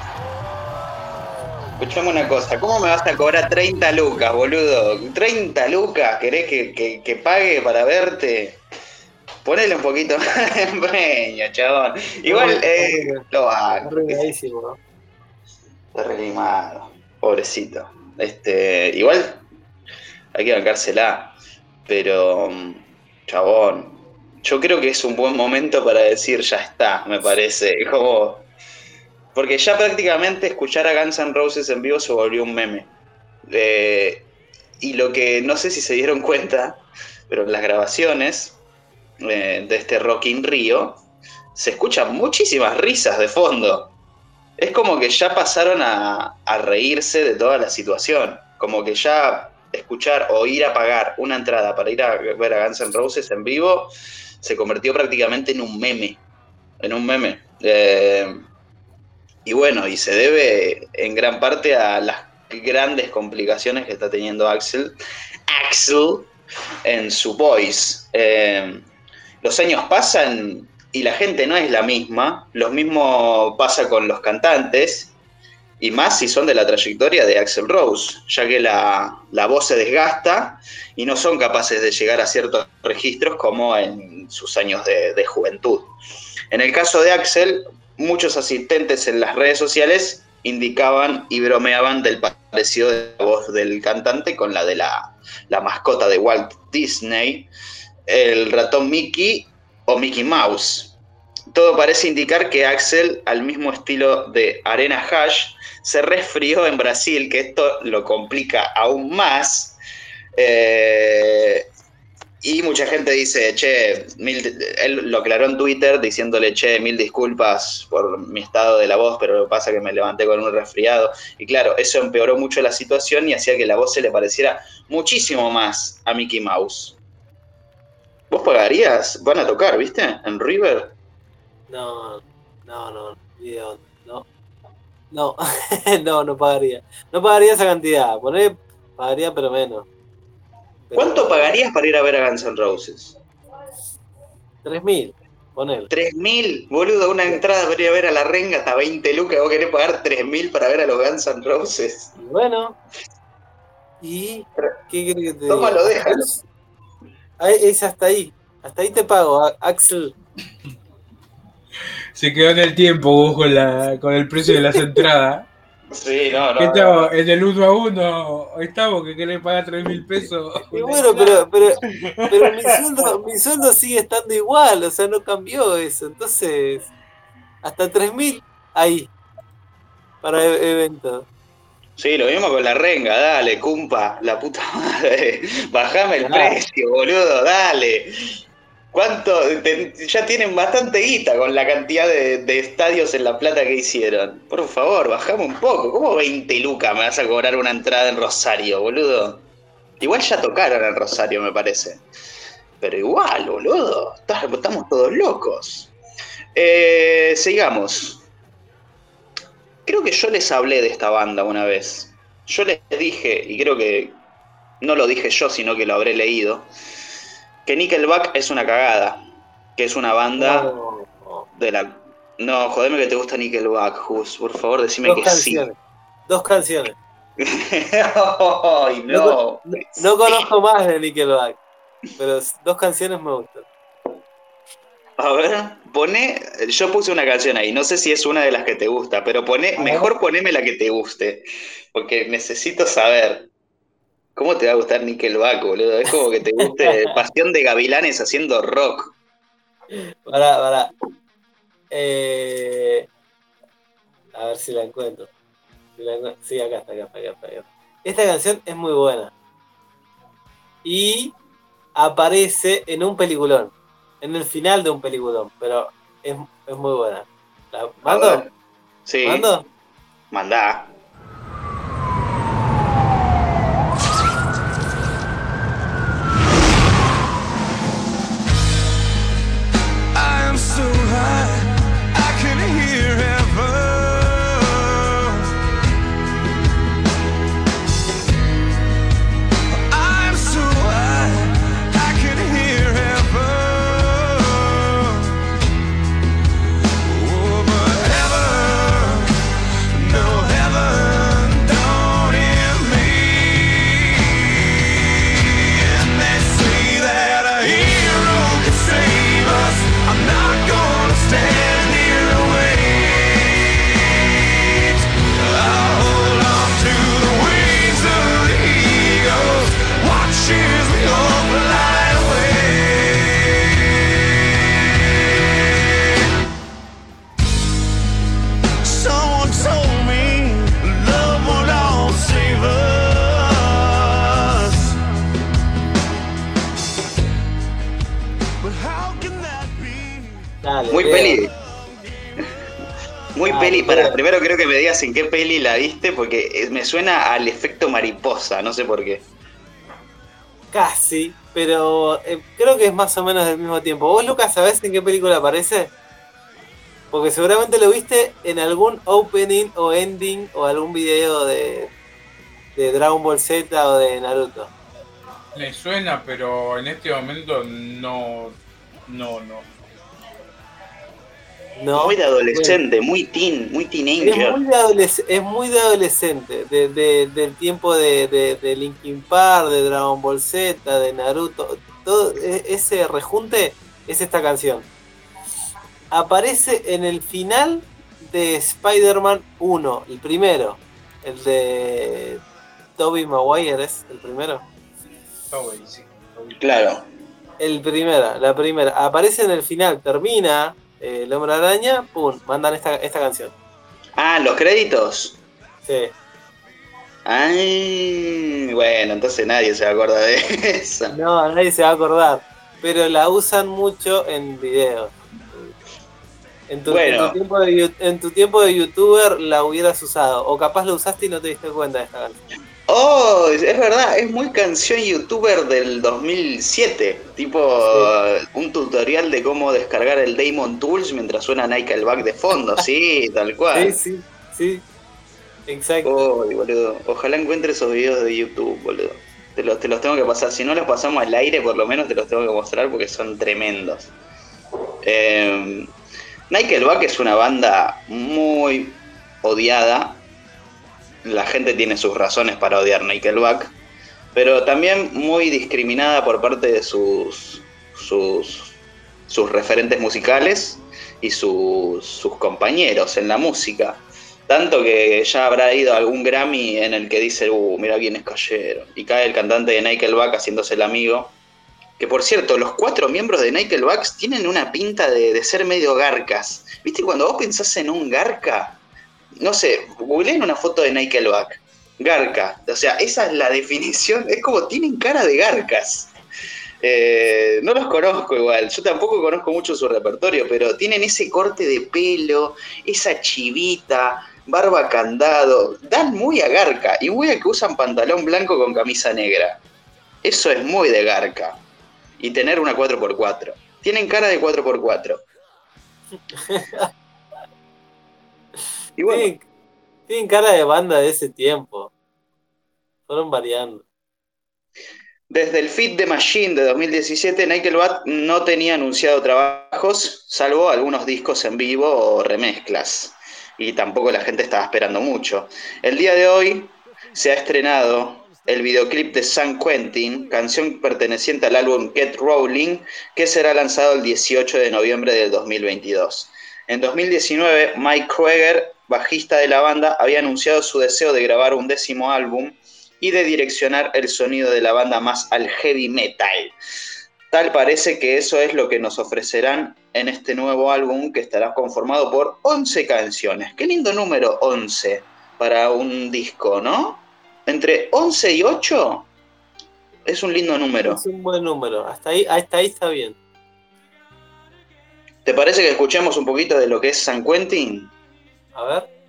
Escuchame una cosa, ¿cómo me vas a cobrar treinta lucas, boludo? ¿treinta lucas? ¿Querés que, que, que pague para verte? Ponele un poquito más de empeño, chabón. Igual, Está eh, lo banco. arruinadísimo, ¿no? Está re limado, pobrecito. Este, igual hay que bancársela, pero mm, chabón, yo creo que es un buen momento para decir ya está, me parece, como porque ya prácticamente escuchar a Guns N' Roses en vivo se volvió un meme. Eh, y lo que no sé si se dieron cuenta, pero en las grabaciones eh, de este Rock in Rio se escuchan muchísimas risas de fondo. Es como que ya pasaron a, a reírse de toda la situación. Como que ya escuchar o ir a pagar una entrada para ir a ver a Guns N' Roses en vivo se convirtió prácticamente en un meme. En un meme. Eh, y bueno, y se debe en gran parte a las grandes complicaciones que está teniendo Axl. Axl en su voice. Eh, los años pasan y la gente no es la misma. Lo mismo pasa con los cantantes, y más si son de la trayectoria de Axl Rose, ya que la, la voz se desgasta y no son capaces de llegar a ciertos registros como en sus años de, de juventud. En el caso de Axl, muchos asistentes en las redes sociales indicaban y bromeaban del parecido de la voz del cantante con la de la, la mascota de Walt Disney, el ratón Mickey o Mickey Mouse. Todo parece indicar que Axl, al mismo estilo de Arena Hash, se resfrió en Brasil, que esto lo complica aún más. Eh, y mucha gente dice, che, mil, él lo aclaró en Twitter diciéndole, che, mil disculpas por mi estado de la voz, pero lo que pasa es que me levanté con un resfriado. Y claro, eso empeoró mucho la situación y hacía que la voz se le pareciera muchísimo más a Mickey Mouse. ¿Vos pagarías? Van a tocar, ¿viste? En River. No, no, no, ni de onda, no. No, no, no pagaría. No pagaría esa cantidad. Poner, pagaría, pero menos. Pero ¿Cuánto pagarías para ir a ver a Guns N' Roses? tres mil, poner. tres mil, boludo, una entrada para ir a ver a La Renga hasta veinte lucas. ¿Vos querés pagar tres mil para ver a los Guns N' Roses? Y bueno. ¿Y qué querés que te Tómalo, diga? déjalo. Ahí, es hasta ahí. Hasta ahí te pago, Axl. Se quedó en el tiempo vos con, la, con el precio de las entradas. Sí, no, no. ¿Qué estamos? no. En el uno a uno estamos, que querés pagar tres mil pesos. Y bueno, pero, pero, pero mi sueldo, mi sueldo sigue estando igual, o sea, no cambió eso. Entonces, Hasta tres mil ahí. Para e- eventos. Sí, lo mismo con la renga, dale, cumpa, la puta madre. Bajame el Ah. precio, boludo, dale. ¿Cuánto? Te- ya tienen bastante guita con la cantidad de, de estadios en La Plata que hicieron. Por favor, bajame un poco. ¿Cómo veinte lucas me vas a cobrar una entrada en Rosario, boludo? Igual ya tocaron en Rosario, me parece. Pero igual, boludo. Estamos todos locos. Eh, sigamos. Creo que yo les hablé de esta banda una vez. Yo les dije, y creo que no lo dije yo, sino que lo habré leído, que Nickelback es una cagada. Que es una banda No, no. de la... No, jodeme que te gusta Nickelback, Jus. Por favor, decime Dos que canciones. Dos canciones. sí. Ay, No, no. con- no, no conozco más de Nickelback, pero s- dos canciones me gustan. A ver, pone... Yo puse una canción ahí. No sé si es una de las que te gusta, pero pone... A ver. mejor poneme la que te guste. Porque necesito saber... ¿Cómo te va a gustar Nickelback, boludo? Es como que te guste Pasión de Gavilanes haciendo rock. Pará, pará. Eh, a ver si la encuentro. Si la encuentro. Sí, acá está, acá está, acá está, acá está. Esta canción es muy buena. Y aparece en un peliculón. En el final de un peliculón. Pero es, es muy buena. ¿La A mando? ver. Sí, ¿Mando? mandá. I am so high, I can hear heaven. I am so high, I can hear heaven. Oh, but heaven, no heaven, don't hear me. And they say that a hero can save us. I'm not gonna stand here and wait. I'll hold on to the wings of the eagles. Watch as we all fly away. Someone told me love will all save us. But how can that be? Dale, Muy Leo. peli. Muy Ah, peli. muy Para, buena. primero creo que me digas en qué peli la viste, porque eh, me suena al efecto mariposa, no sé por qué. Casi, pero eh, creo que es más o menos del mismo tiempo. ¿Vos, Lucas, sabés en qué película aparece? Porque seguramente lo viste en algún opening o ending o algún video de, de Dragon Ball Z o de Naruto. Me suena, pero en este momento no. No, no. ¿No? Muy de adolescente, muy teen, muy Es teenager. muy de, adolesc- es muy de adolescente, de, de- del tiempo de, de, de Linkin Park, de Dragon Ball Z, de Naruto, todo e- ese rejunte es esta canción. Aparece en el final de Spider-Man uno, el primero, el de Tobey Maguire es el primero. Tobey, sí. Tobey. Claro. El primera, la primera, aparece en el final, termina eh, el Hombre Araña, pum, mandan esta, esta canción. Ah, los créditos. Sí. Ay, bueno, entonces nadie se acuerda de esa. No, nadie se va a acordar. Pero la usan mucho en videos. En tu, Bueno. en tu tiempo de, yu- en tu tiempo de youtuber la hubieras usado. O capaz la usaste y no te diste cuenta de esta canción. Oh, es verdad, es muy canción youtuber del dos mil siete. Tipo Sí. un tutorial de cómo descargar el Daemon Tools mientras suena Nickelback de fondo, sí, tal cual. Sí, sí, sí. Exacto. Uy, boludo. Ojalá encuentre esos videos de YouTube, boludo. Te los, te los tengo que pasar. Si no los pasamos al aire, por lo menos te los tengo que mostrar porque son tremendos. Eh, Nickelback es una banda muy odiada. La gente tiene sus razones para odiar Nickelback, pero también muy discriminada por parte de sus, sus, sus referentes musicales y sus, sus compañeros en la música. Tanto que ya habrá ido a algún Grammy en el que dice, uh, mira quiénes cayeron. Y cae el cantante de Nickelback haciéndose el amigo que por cierto, los cuatro miembros de Nickelback tienen una pinta de, de ser medio garcas. ¿Viste cuando vos pensás en un garca? No sé, googleen una foto de Nickelback. Garca, o sea, esa es la definición, es como tienen cara de garcas. Eh, no los conozco igual, yo tampoco conozco mucho su repertorio, pero tienen ese corte de pelo, esa chivita, barba candado, dan muy a garca, y muy a que usan pantalón blanco con camisa negra. Eso es muy de garca. Y tener una cuatro por cuatro. Tienen cara de cuatro por cuatro. Y bueno, Tienen, tienen cara de banda de ese tiempo. Fueron variando. desde el Feed the Machine de dos mil diecisiete, Nickelback no tenía anunciado trabajos, salvo algunos discos en vivo o remezclas. Y tampoco la gente estaba esperando mucho. El día de hoy se ha estrenado el videoclip de San Quentin, canción perteneciente al álbum Get Rolling, que será lanzado el dieciocho de noviembre del dos mil veintidós. En dos mil diecinueve, Mike Krieger, bajista de la banda, había anunciado su deseo de grabar un décimo álbum y de direccionar el sonido de la banda más al heavy metal. Tal parece que eso es lo que nos ofrecerán en este nuevo álbum, que estará conformado por once canciones. Qué lindo número, once, para un disco, ¿no? Entre once y ocho es un lindo número. Es un buen número. Hasta ahí, hasta ahí está bien. ¿Te parece que escuchemos un poquito de lo que es San Quentin? A ver.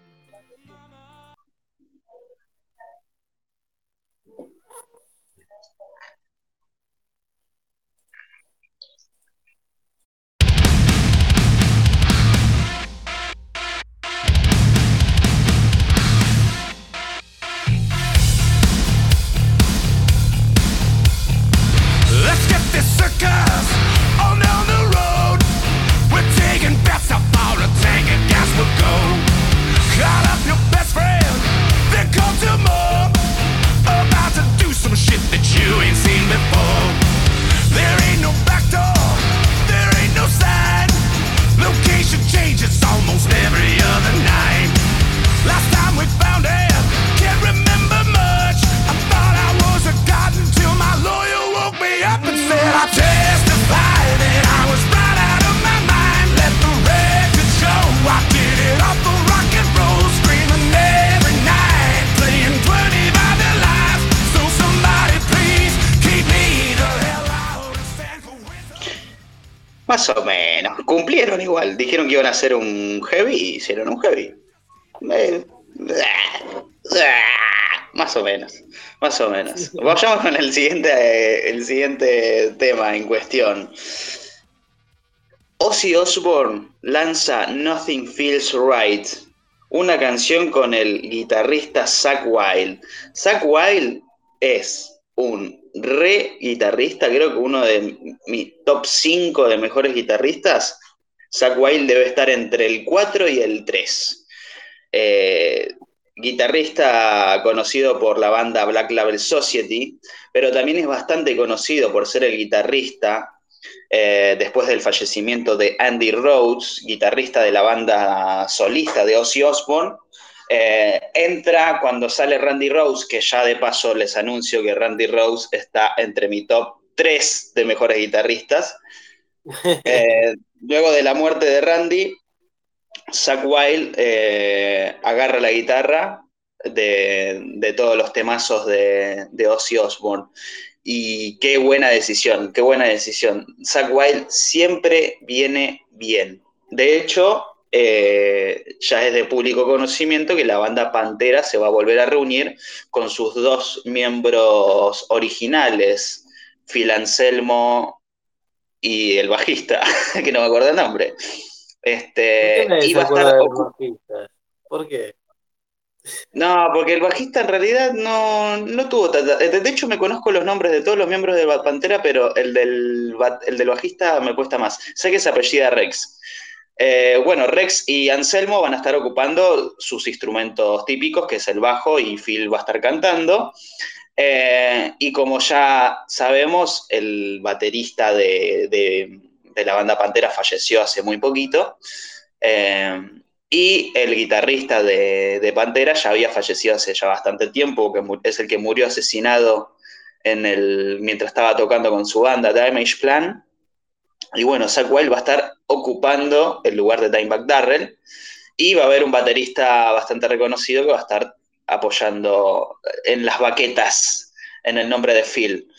Let's get this circus on down the road. We're taking bets up all the tank and gas will go. Call up your best friend, then call tomorrow. About to do some shit that you ain't seen before. There ain't no back door, there ain't no sign. Location changes almost every other night. Last time we found it, can't remember much. I thought I was a god until my lawyer woke me up and said I testify that I was right out of my mind. Let the record show I did it off the rock and roll, screaming every night, playing twenty-five to life. So somebody please keep me the hell out of San Quentin. Más o menos. Cumplieron igual. Dijeron que iban a hacer un heavy y hicieron un heavy. Eh, Más o menos. Más o menos. Vayamos con el siguiente, eh, el siguiente tema en cuestión. Ozzy Osbourne lanza Nothing Feels Right, una canción con el guitarrista Zakk Wylde. Zakk Wylde es un re guitarrista, creo que uno de mis top cinco de mejores guitarristas. Zakk Wylde debe estar entre el cuatro y el tres. Eh, guitarrista conocido por la banda Black Label Society, pero también es bastante conocido por ser el guitarrista, eh, después del fallecimiento de Andy Rhodes, guitarrista de la banda solista de Ozzy Osbourne. Eh, entra cuando sale Randy Rhoads, que ya de paso les anuncio que Randy Rhoads está entre mi top tres de mejores guitarristas. Eh, luego de la muerte de Randy, Zakk Wylde eh, agarra la guitarra de, de todos los temazos de, de Ozzy Osbourne. Y qué buena decisión, qué buena decisión. Zakk Wylde siempre viene bien. De hecho, eh, ya es de público conocimiento que la banda Pantera se va a volver a reunir con sus dos miembros originales, Phil Anselmo y el bajista, que no me acuerdo el nombre. Este, ¿Por qué nadie iba se a acuerda estar del ocu- bajista? ¿Por qué? No, porque el bajista en realidad no, no tuvo tanta... De de hecho, me conozco los nombres de todos los miembros de Bad Pantera, pero el del, ba- el del bajista me cuesta más. Sé que se apellida Rex. Eh, bueno, Rex y Anselmo van a estar ocupando sus instrumentos típicos, que es el bajo, y Phil va a estar cantando. Eh, y como ya sabemos, el baterista de, de- de la banda Pantera falleció hace muy poquito. Eh, y el guitarrista de, de Pantera ya había fallecido hace ya bastante tiempo, que mu- es el que murió asesinado en el, mientras estaba tocando con su banda Damage Plan. Y bueno, Zakk Wylde va a estar ocupando el lugar de Dimebag Darrell y va a haber un baterista bastante reconocido que va a estar apoyando en las baquetas en el nombre de Phil.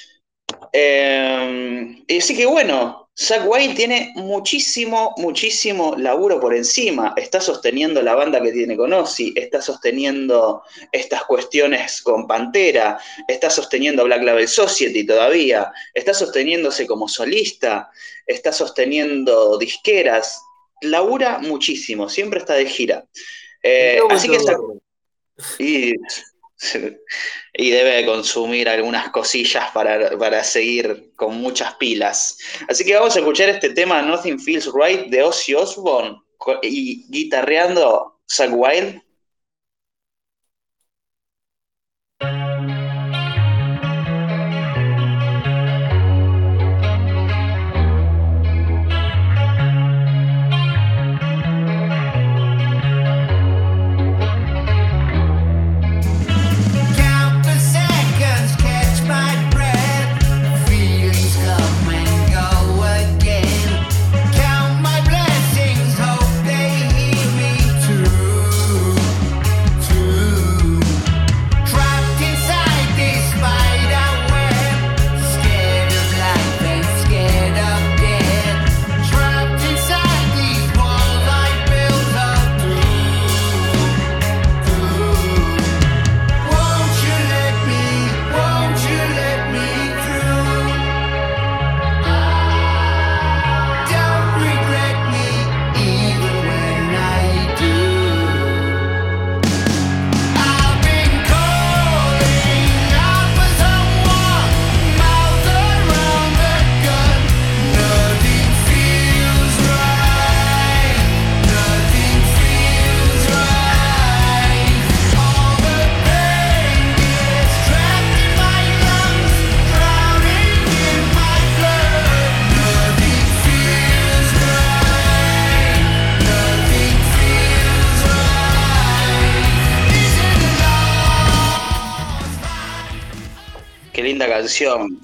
Eh, y así que bueno, Zakk Wylde tiene muchísimo, muchísimo laburo por encima. Está sosteniendo la banda que tiene con Ozzy, está sosteniendo estas cuestiones con Pantera, está sosteniendo Black Label Society todavía, está sosteniéndose como solista, está sosteniendo disqueras, labura muchísimo, siempre está de gira. Eh, así que Zakk y, y debe consumir algunas cosillas para, para seguir con muchas pilas. Así que vamos a escuchar este tema Nothing Feels Right de Ozzy Osbourne y guitarreando Zakk Wylde. Canción,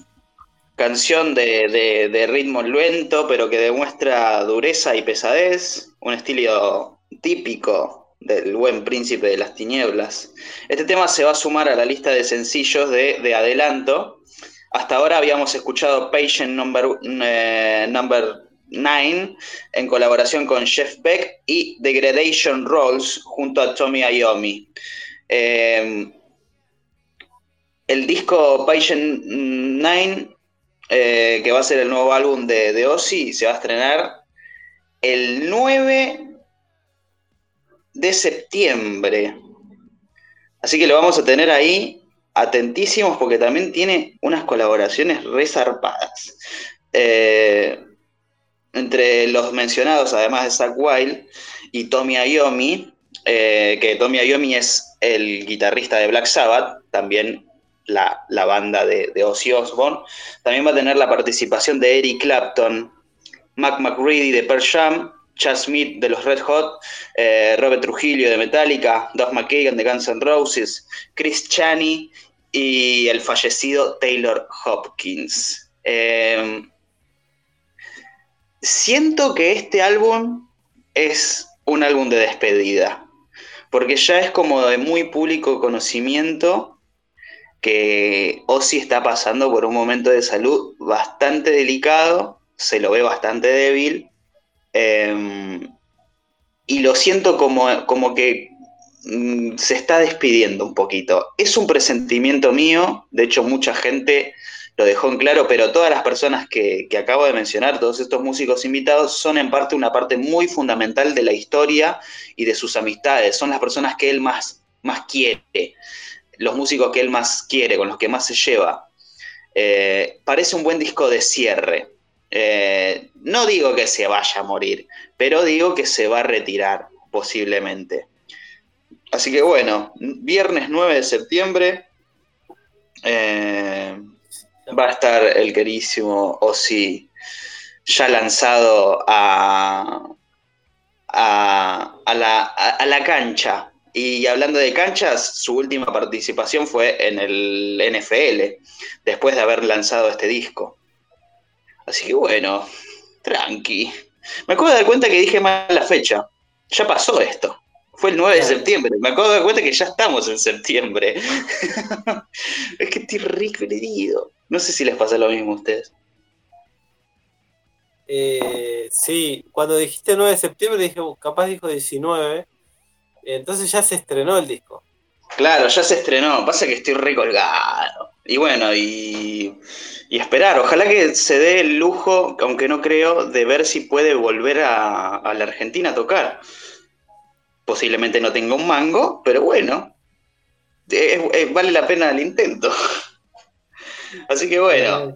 canción de, de, de ritmo lento, pero que demuestra dureza y pesadez, un estilo típico del buen príncipe de las tinieblas. Este tema se va a sumar a la lista de sencillos de, de adelanto. Hasta ahora habíamos escuchado Patient Number, eh, number nueve en colaboración con Jeff Beck y Degradation Rolls junto a Tommy Iommi. Eh, El disco Patient nueve, eh, que va a ser el nuevo álbum de, de Ozzy, se va a estrenar el nueve de septiembre. Así que lo vamos a tener ahí atentísimos porque también tiene unas colaboraciones re zarpadas. Eh, entre los mencionados, además de Zakk Wylde y Tommy Iommi, eh, que Tommy Iommi es el guitarrista de Black Sabbath, también La, la banda de, de Ozzy Osbourne. También va a tener la participación de Eric Clapton, Mac McReady de Pearl Jam, Chad Smith de los Red Hot, eh, Robert Trujillo de Metallica, Duff McKagan de Guns N' Roses, Chris Chaney y el fallecido Taylor Hopkins. Eh, siento que este álbum es un álbum de despedida, porque ya es como de muy público conocimiento que Ozzy está pasando por un momento de salud bastante delicado, se lo ve bastante débil, eh, y lo siento como, como que mm, se está despidiendo un poquito. Es un presentimiento mío, de hecho mucha gente lo dejó en claro, pero todas las personas que, que acabo de mencionar, todos estos músicos invitados, son en parte una parte muy fundamental de la historia y de sus amistades, son las personas que él más, más quiere, los músicos que él más quiere, con los que más se lleva. Eh, parece un buen disco de cierre. Eh, no digo que se vaya a morir, pero digo que se va a retirar, posiblemente. Así que bueno, viernes nueve de septiembre eh, va a estar el queridísimo Ozzy ya lanzado a, a, a, la, a, a la cancha Y hablando de canchas, su última participación fue en el N F L, después de haber lanzado este disco. Así que bueno, tranqui. Me acabo de dar cuenta que dije mal la fecha. Ya pasó esto. Fue el nueve de septiembre. Me acabo de dar cuenta que ya estamos en septiembre. Es que estoy rico herido. No sé si les pasa lo mismo a ustedes. Eh, sí, cuando dijiste nueve de septiembre, dije, uh, capaz dijo diecinueve. Entonces ya se estrenó el disco. Claro, ya se estrenó. Pasa que estoy recolgado. Y bueno, y, y esperar. Ojalá que se dé el lujo, aunque no creo, de ver si puede volver a, a la Argentina a tocar. Posiblemente no tenga un mango, pero bueno, es, es, vale la pena el intento. Así que bueno.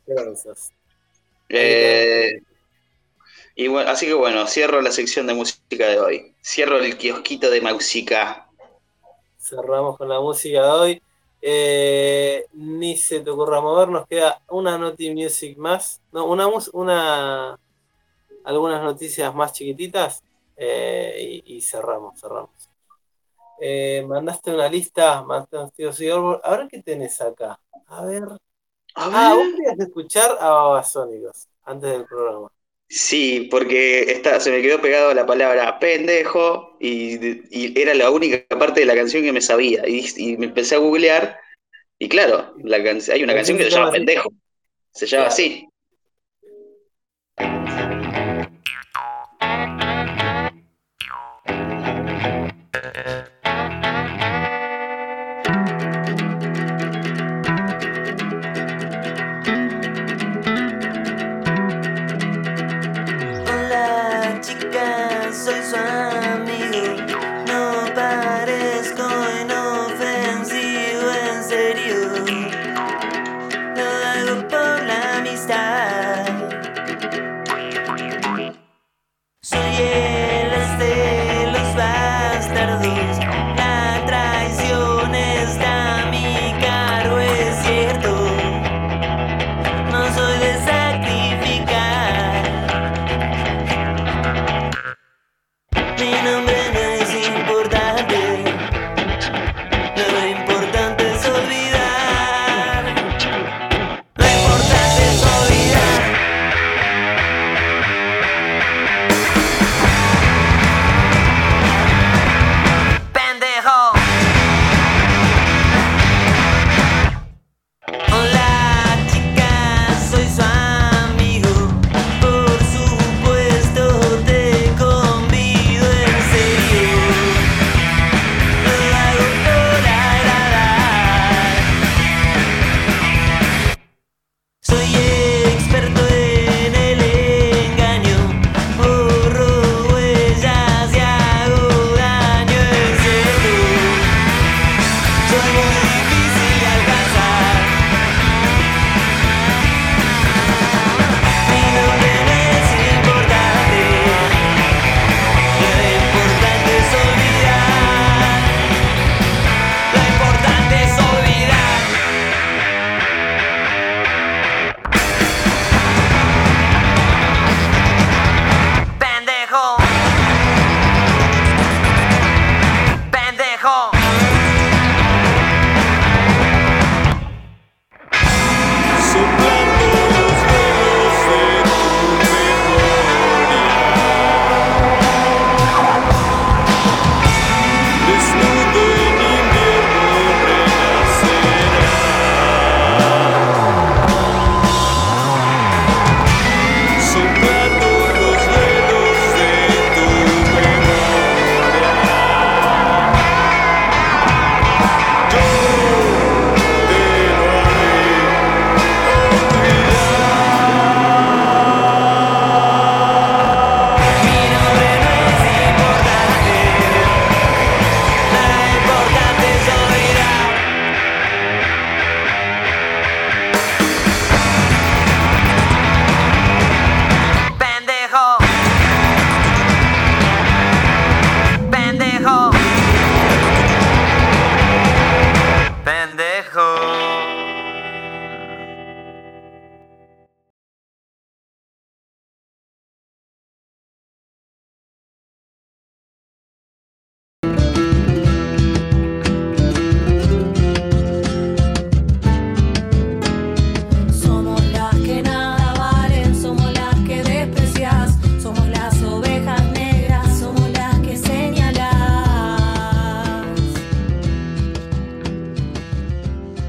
Eh, y bueno, así que bueno, cierro la sección de música de hoy. Cierro el kiosquito de música. Cerramos con la música de hoy. Eh, ni se te ocurra mover, nos queda una Naughty Music más. No, una, una algunas noticias más chiquititas. Eh, y, y cerramos, cerramos. Eh, mandaste una lista, mandaste un tío, a ver qué tenés acá. A ver. A ver. Ah, vos querías escuchar a Babasónicos antes del programa. Sí, porque está, se me quedó pegado la palabra pendejo y, y era la única parte de la canción que me sabía. Y, y me empecé a googlear y claro, la hay una canción que se llama así? Pendejo. Se llama claro. así. Hola chica, soy su amigo. No parezco inofensivo, en serio. Lo hago por la amistad.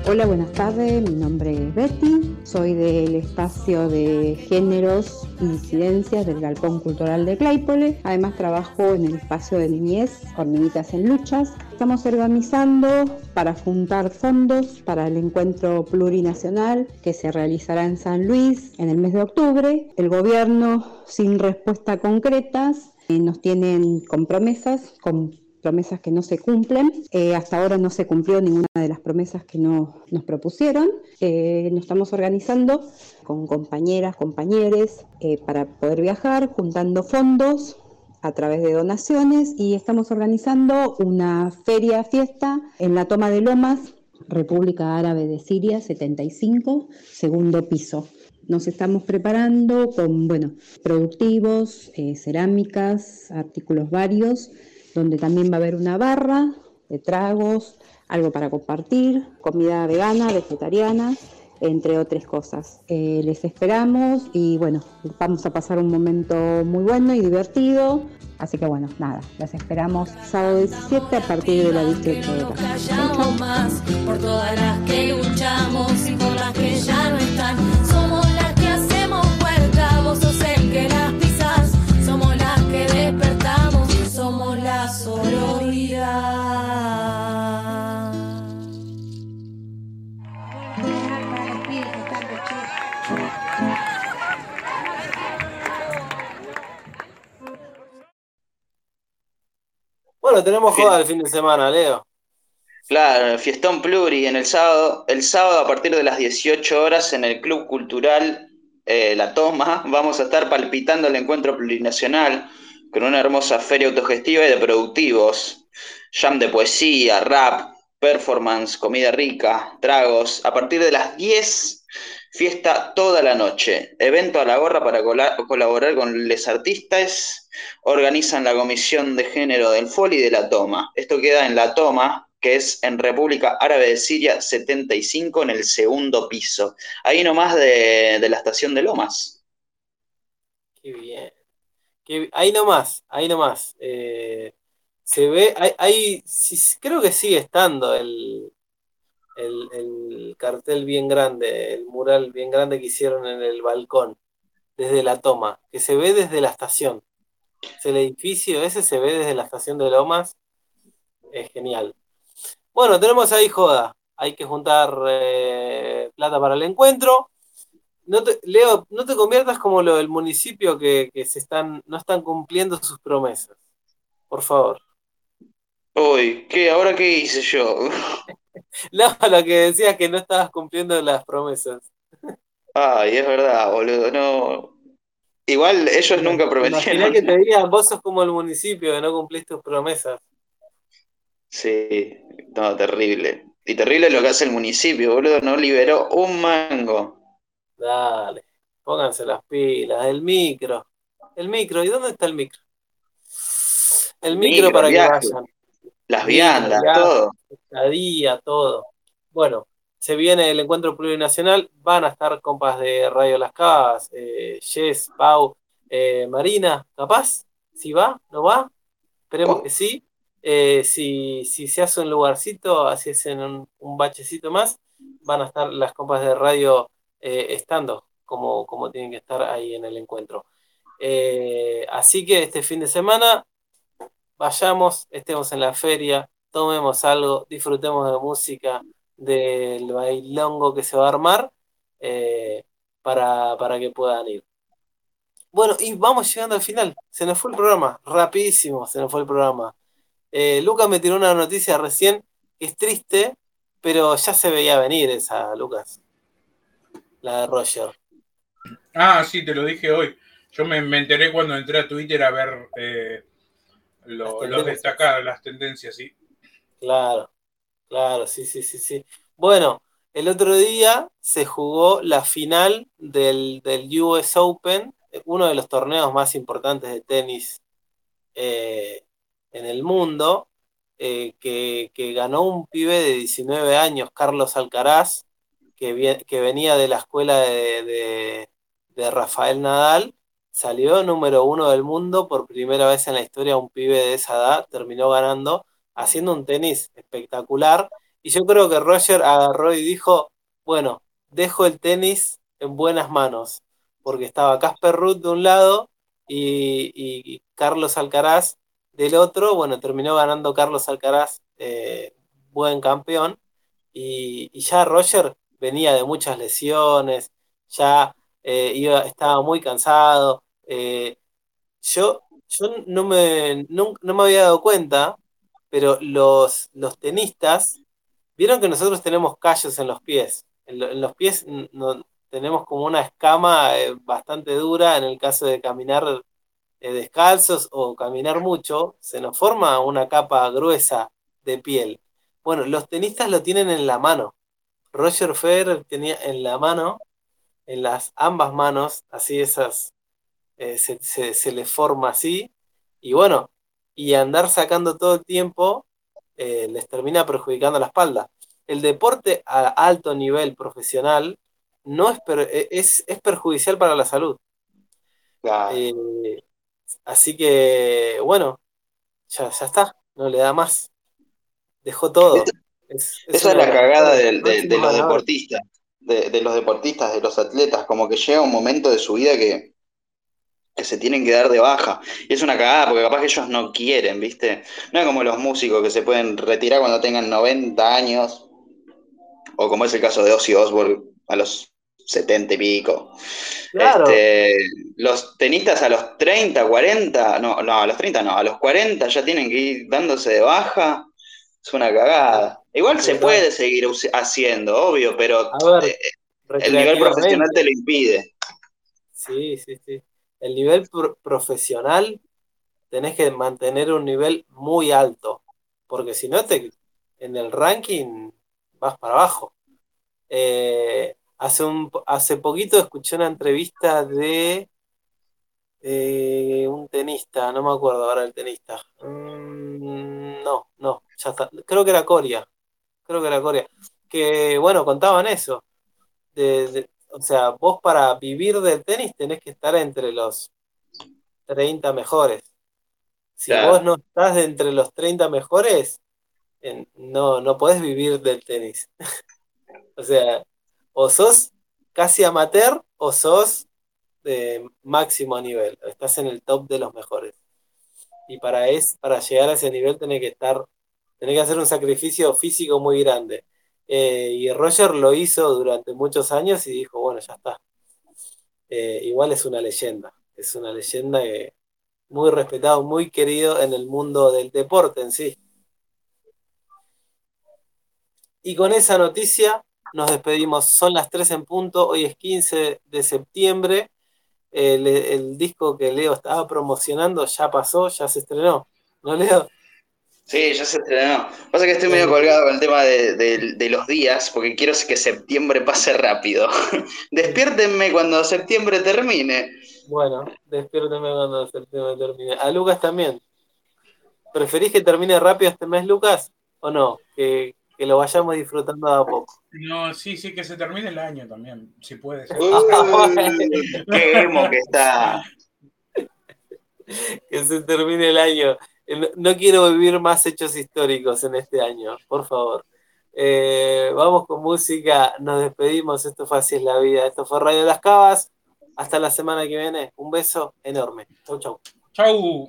Hola, buenas tardes, mi nombre es Betty, soy del espacio de géneros y disidencias del Galpón Cultural de Claypole. Además trabajo en el espacio de niñez, Hormiguitas en Luchas. Estamos organizando para juntar fondos para el encuentro plurinacional que se realizará en San Luis en el mes de octubre. El gobierno, sin respuesta concretas, eh, nos tienen con promesas, con promesas que no se cumplen. Eh, hasta ahora no se cumplió ninguna de las promesas que no, nos propusieron. Eh, nos estamos organizando con compañeras, compañeros, eh, para poder viajar, juntando fondos a través de donaciones, y estamos organizando una feria fiesta en la Toma de Lomas, República Árabe de Siria, setenta y cinco, segundo piso. Nos estamos preparando con, bueno, productivos, eh, cerámicas, artículos varios, donde también va a haber una barra de tragos, algo para compartir, comida vegana, vegetariana, entre otras cosas. Eh, les esperamos y bueno, vamos a pasar un momento muy bueno y divertido. Así que bueno, nada, las esperamos sábado diecisiete a partir de las dieciocho horas. Callamos más por todas las que luchamos y por las que ya no están. Somos las que hacemos fuerza, vos sos el que las pisás. Somos las que despertamos, somos la sororidad. Bueno, tenemos joda el fin de semana, Leo. Claro, Fiestón Pluri en el sábado. El sábado a partir de las dieciocho horas en el Club Cultural eh, La Toma vamos a estar palpitando el encuentro plurinacional con una hermosa feria autogestiva y de productivos. Jam de poesía, rap, performance, comida rica, tragos. A partir de las diez, fiesta toda la noche. Evento a la gorra para colaborar con les artistas. Organizan la Comisión de Género del F O L y de La Toma. Esto queda en La Toma, que es en República Árabe de Siria setenta y cinco, en el segundo piso. Ahí nomás de, de la estación de Lomas. Qué bien. Qué, ahí nomás, ahí nomás. Eh, se ve, hay, hay sí, creo que sigue estando el, el, el cartel bien grande, el mural bien grande que hicieron en el balcón, desde La Toma, que se ve desde la estación. El edificio ese se ve desde la estación de Lomas. Es genial. Bueno, tenemos ahí joda. Hay que juntar eh, plata para el encuentro. No te, Leo, no te conviertas como lo del municipio que, que se están, no están cumpliendo sus promesas. Por favor. Uy, ¿qué? ¿Ahora qué hice yo? No, lo que decías que no estabas cumpliendo las promesas. Ay, es verdad, boludo. No. Igual ellos nunca prometieron. Imaginá que te digan, vos sos como el municipio que no cumplís tus promesas. Sí, no, terrible. Y terrible lo que hace el municipio, boludo. No liberó un mango. Dale, pónganse las pilas. El micro. El micro, ¿y dónde está el micro? El micro, micro para viaje, que vayan. Las viandas, viaje, todo. Estadía, todo. Bueno, se viene el encuentro plurinacional. Van a estar compas de Radio Las Cavas, eh, Jess, Pau, eh, Marina, ¿capaz? ¿Si va? ¿No va? Esperemos oh. que sí. Eh, si, si se hace un lugarcito, así es en un, un bachecito más, van a estar las compas de radio eh, estando como, como tienen que estar ahí en el encuentro. Eh, así que este fin de semana vayamos, estemos en la feria, tomemos algo, disfrutemos de música, del bailongo que se va a armar, eh, para, para que puedan ir. Bueno, y vamos llegando al final. Se nos fue el programa, rapidísimo se nos fue el programa. Eh, Lucas me tiró una noticia recién que es triste, pero ya se veía venir esa, Lucas. La de Roger. Ah, sí, te lo dije hoy. Yo me, me enteré cuando entré a Twitter a ver eh, lo, los destacados, las tendencias, sí. Claro, claro, sí, sí, sí, sí. Bueno, el otro día se jugó la final del, del U S Open, uno de los torneos más importantes de tenis eh, en el mundo, eh, que, que ganó un pibe de diecinueve años, Carlos Alcaraz, que, vi, que venía de la escuela de, de, de Rafael Nadal, salió número uno del mundo por primera vez en la historia. Un pibe de esa edad terminó ganando, haciendo un tenis espectacular, Y yo creo que Roger agarró y dijo, bueno, dejo el tenis en buenas manos, porque estaba Casper Ruud de un lado y, y Carlos Alcaraz del otro. Bueno, terminó ganando Carlos Alcaraz, eh, buen campeón, y, y ya Roger venía de muchas lesiones, ya eh, iba, estaba muy cansado. eh, yo, yo no me, no, no me había dado cuenta, pero los, los tenistas, vieron que nosotros tenemos callos en los pies. En, lo- en los pies n- no, tenemos como una escama eh, bastante dura en el caso de caminar eh, descalzos o caminar mucho, se nos forma una capa gruesa de piel. Bueno, los tenistas lo tienen en la mano. Roger Federer tenía en la mano, en las ambas manos, así esas eh, se, se, se le forma así, y bueno, y andar sacando todo el tiempo eh, les termina perjudicando la espalda. El deporte a alto nivel profesional no es, per- es, es perjudicial para la salud. Claro. Eh, así que, bueno, ya, ya está, no le da más. Dejó todo. Es, es Esa es uno de la los cagada mejores de, de- de próximos los ganadores. deportistas, de, de los deportistas, de los atletas, como que llega un momento de su vida que, que se tienen que dar de baja. Y es una cagada porque capaz que ellos no quieren, ¿viste? No es como los músicos que se pueden retirar cuando tengan noventa años, o como es el caso de Ozzy Osbourne a los setenta y pico. Claro, Este, los tenistas a los treinta, cuarenta, no, no, a los treinta no, a los cuarenta ya tienen que ir dándose de baja. Es una cagada. Igual se total. puede seguir us- haciendo, obvio, pero A ver, eh, el nivel profesional te recreativamente. lo impide. Sí, sí, sí. El nivel pro- profesional tenés que mantener un nivel muy alto, porque si no te en el ranking vas para abajo. Eh, hace un, hace poquito escuché una entrevista de eh, un tenista, no me acuerdo ahora el tenista. Mm, no, no, ya está. Creo que era Coria, creo que era Coria. Que bueno, contaban eso. De, de- o sea, vos para vivir del tenis tenés que estar entre los treinta mejores. Si vos Claro, no estás de entre los treinta mejores, en- no, no podés vivir del tenis. O sea, o sos casi amateur o sos de máximo nivel. Estás en el top de los mejores. Y para, es, para llegar a ese nivel tenés que estar, tenés que hacer un sacrificio físico muy grande. Eh, y Roger lo hizo durante muchos años y dijo, bueno, ya está. Eh, igual es una leyenda. Es una leyenda que muy respetado, muy querido en el mundo del deporte en sí. Y con esa noticia nos despedimos. Son las tres en punto. Hoy es quince de septiembre. El, el disco que Leo estaba promocionando ya pasó, ya se estrenó. ¿No, Leo? sí, ya se estrenó. Pasa que estoy medio Eh, colgado con el tema de, de- de los días, porque quiero que septiembre pase rápido. Despiértenme cuando septiembre termine. bueno, despiérteme cuando septiembre termine. A Lucas también. ¿Preferís que termine rápido este mes, Lucas? ¿O no? Que, que lo vayamos disfrutando de a poco. No, sí, sí, que se termine el año también, si puede ser. Uh, qué emo que está. Que se termine el año. No, no quiero vivir más hechos históricos en este año, por favor. Eh, vamos con música, nos despedimos. Esto fue Así es la vida. Esto fue Radio Las Cavas. Hasta la semana que viene. Un beso enorme. Chau, chau. Chau.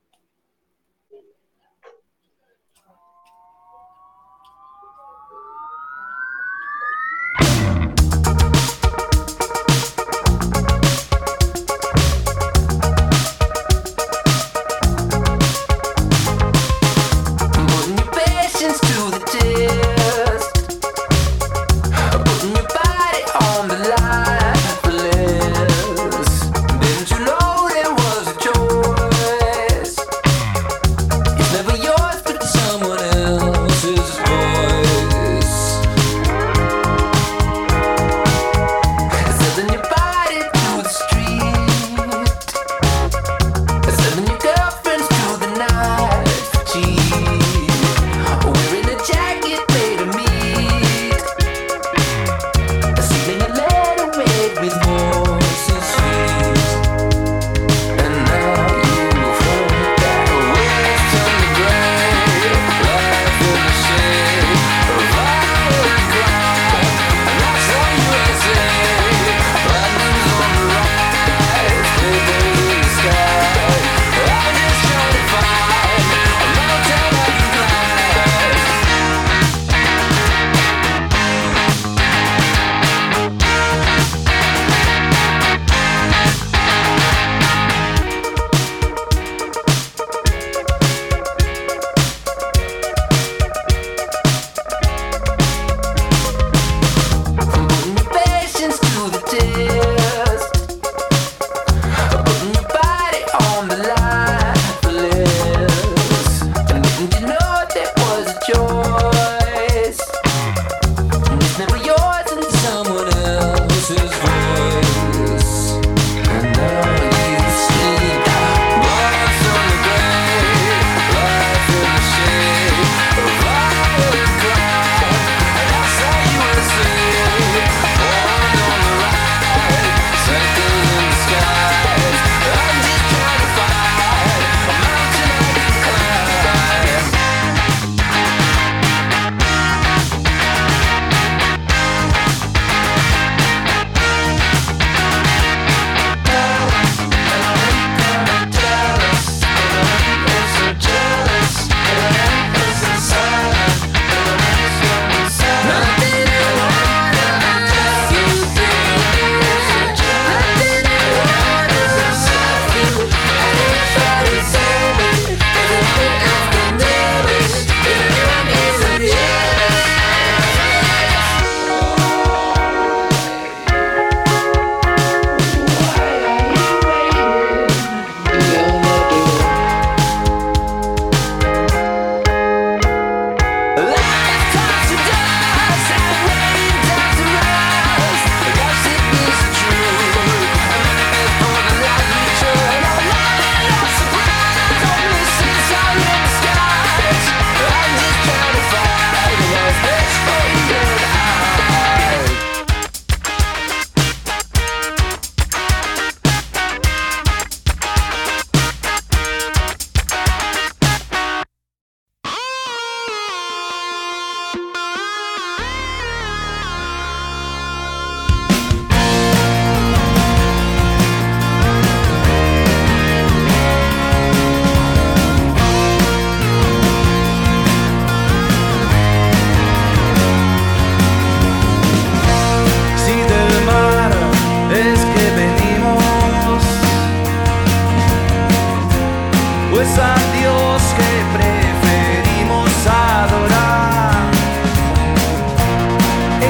Putting your patience to the test, putting your body on the line for less. Didn't you know there was a choice?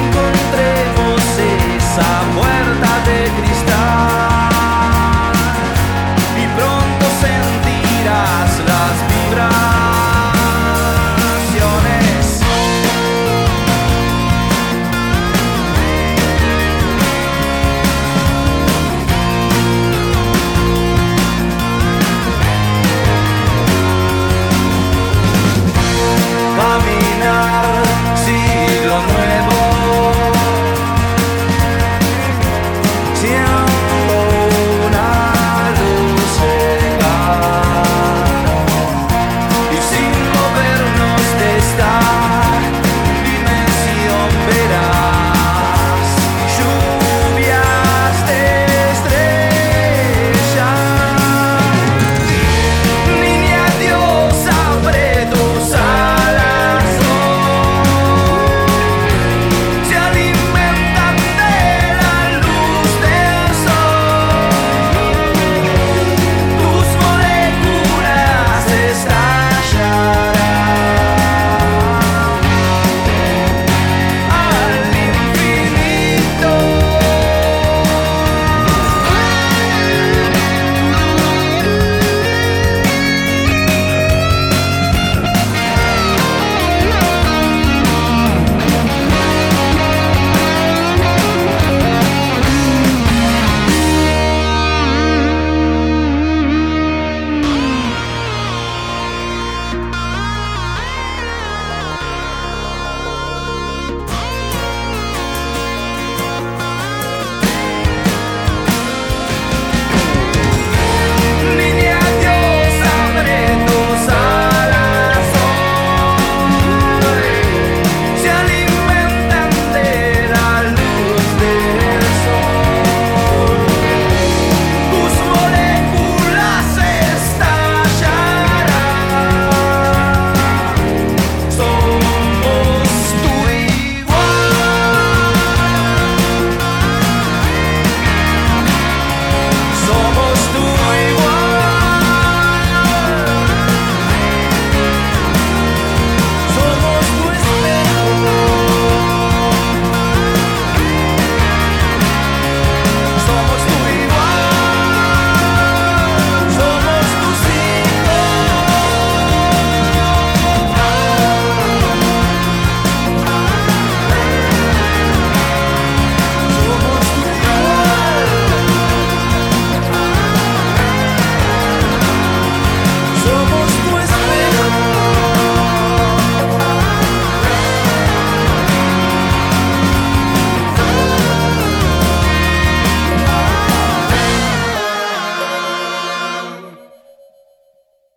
encontré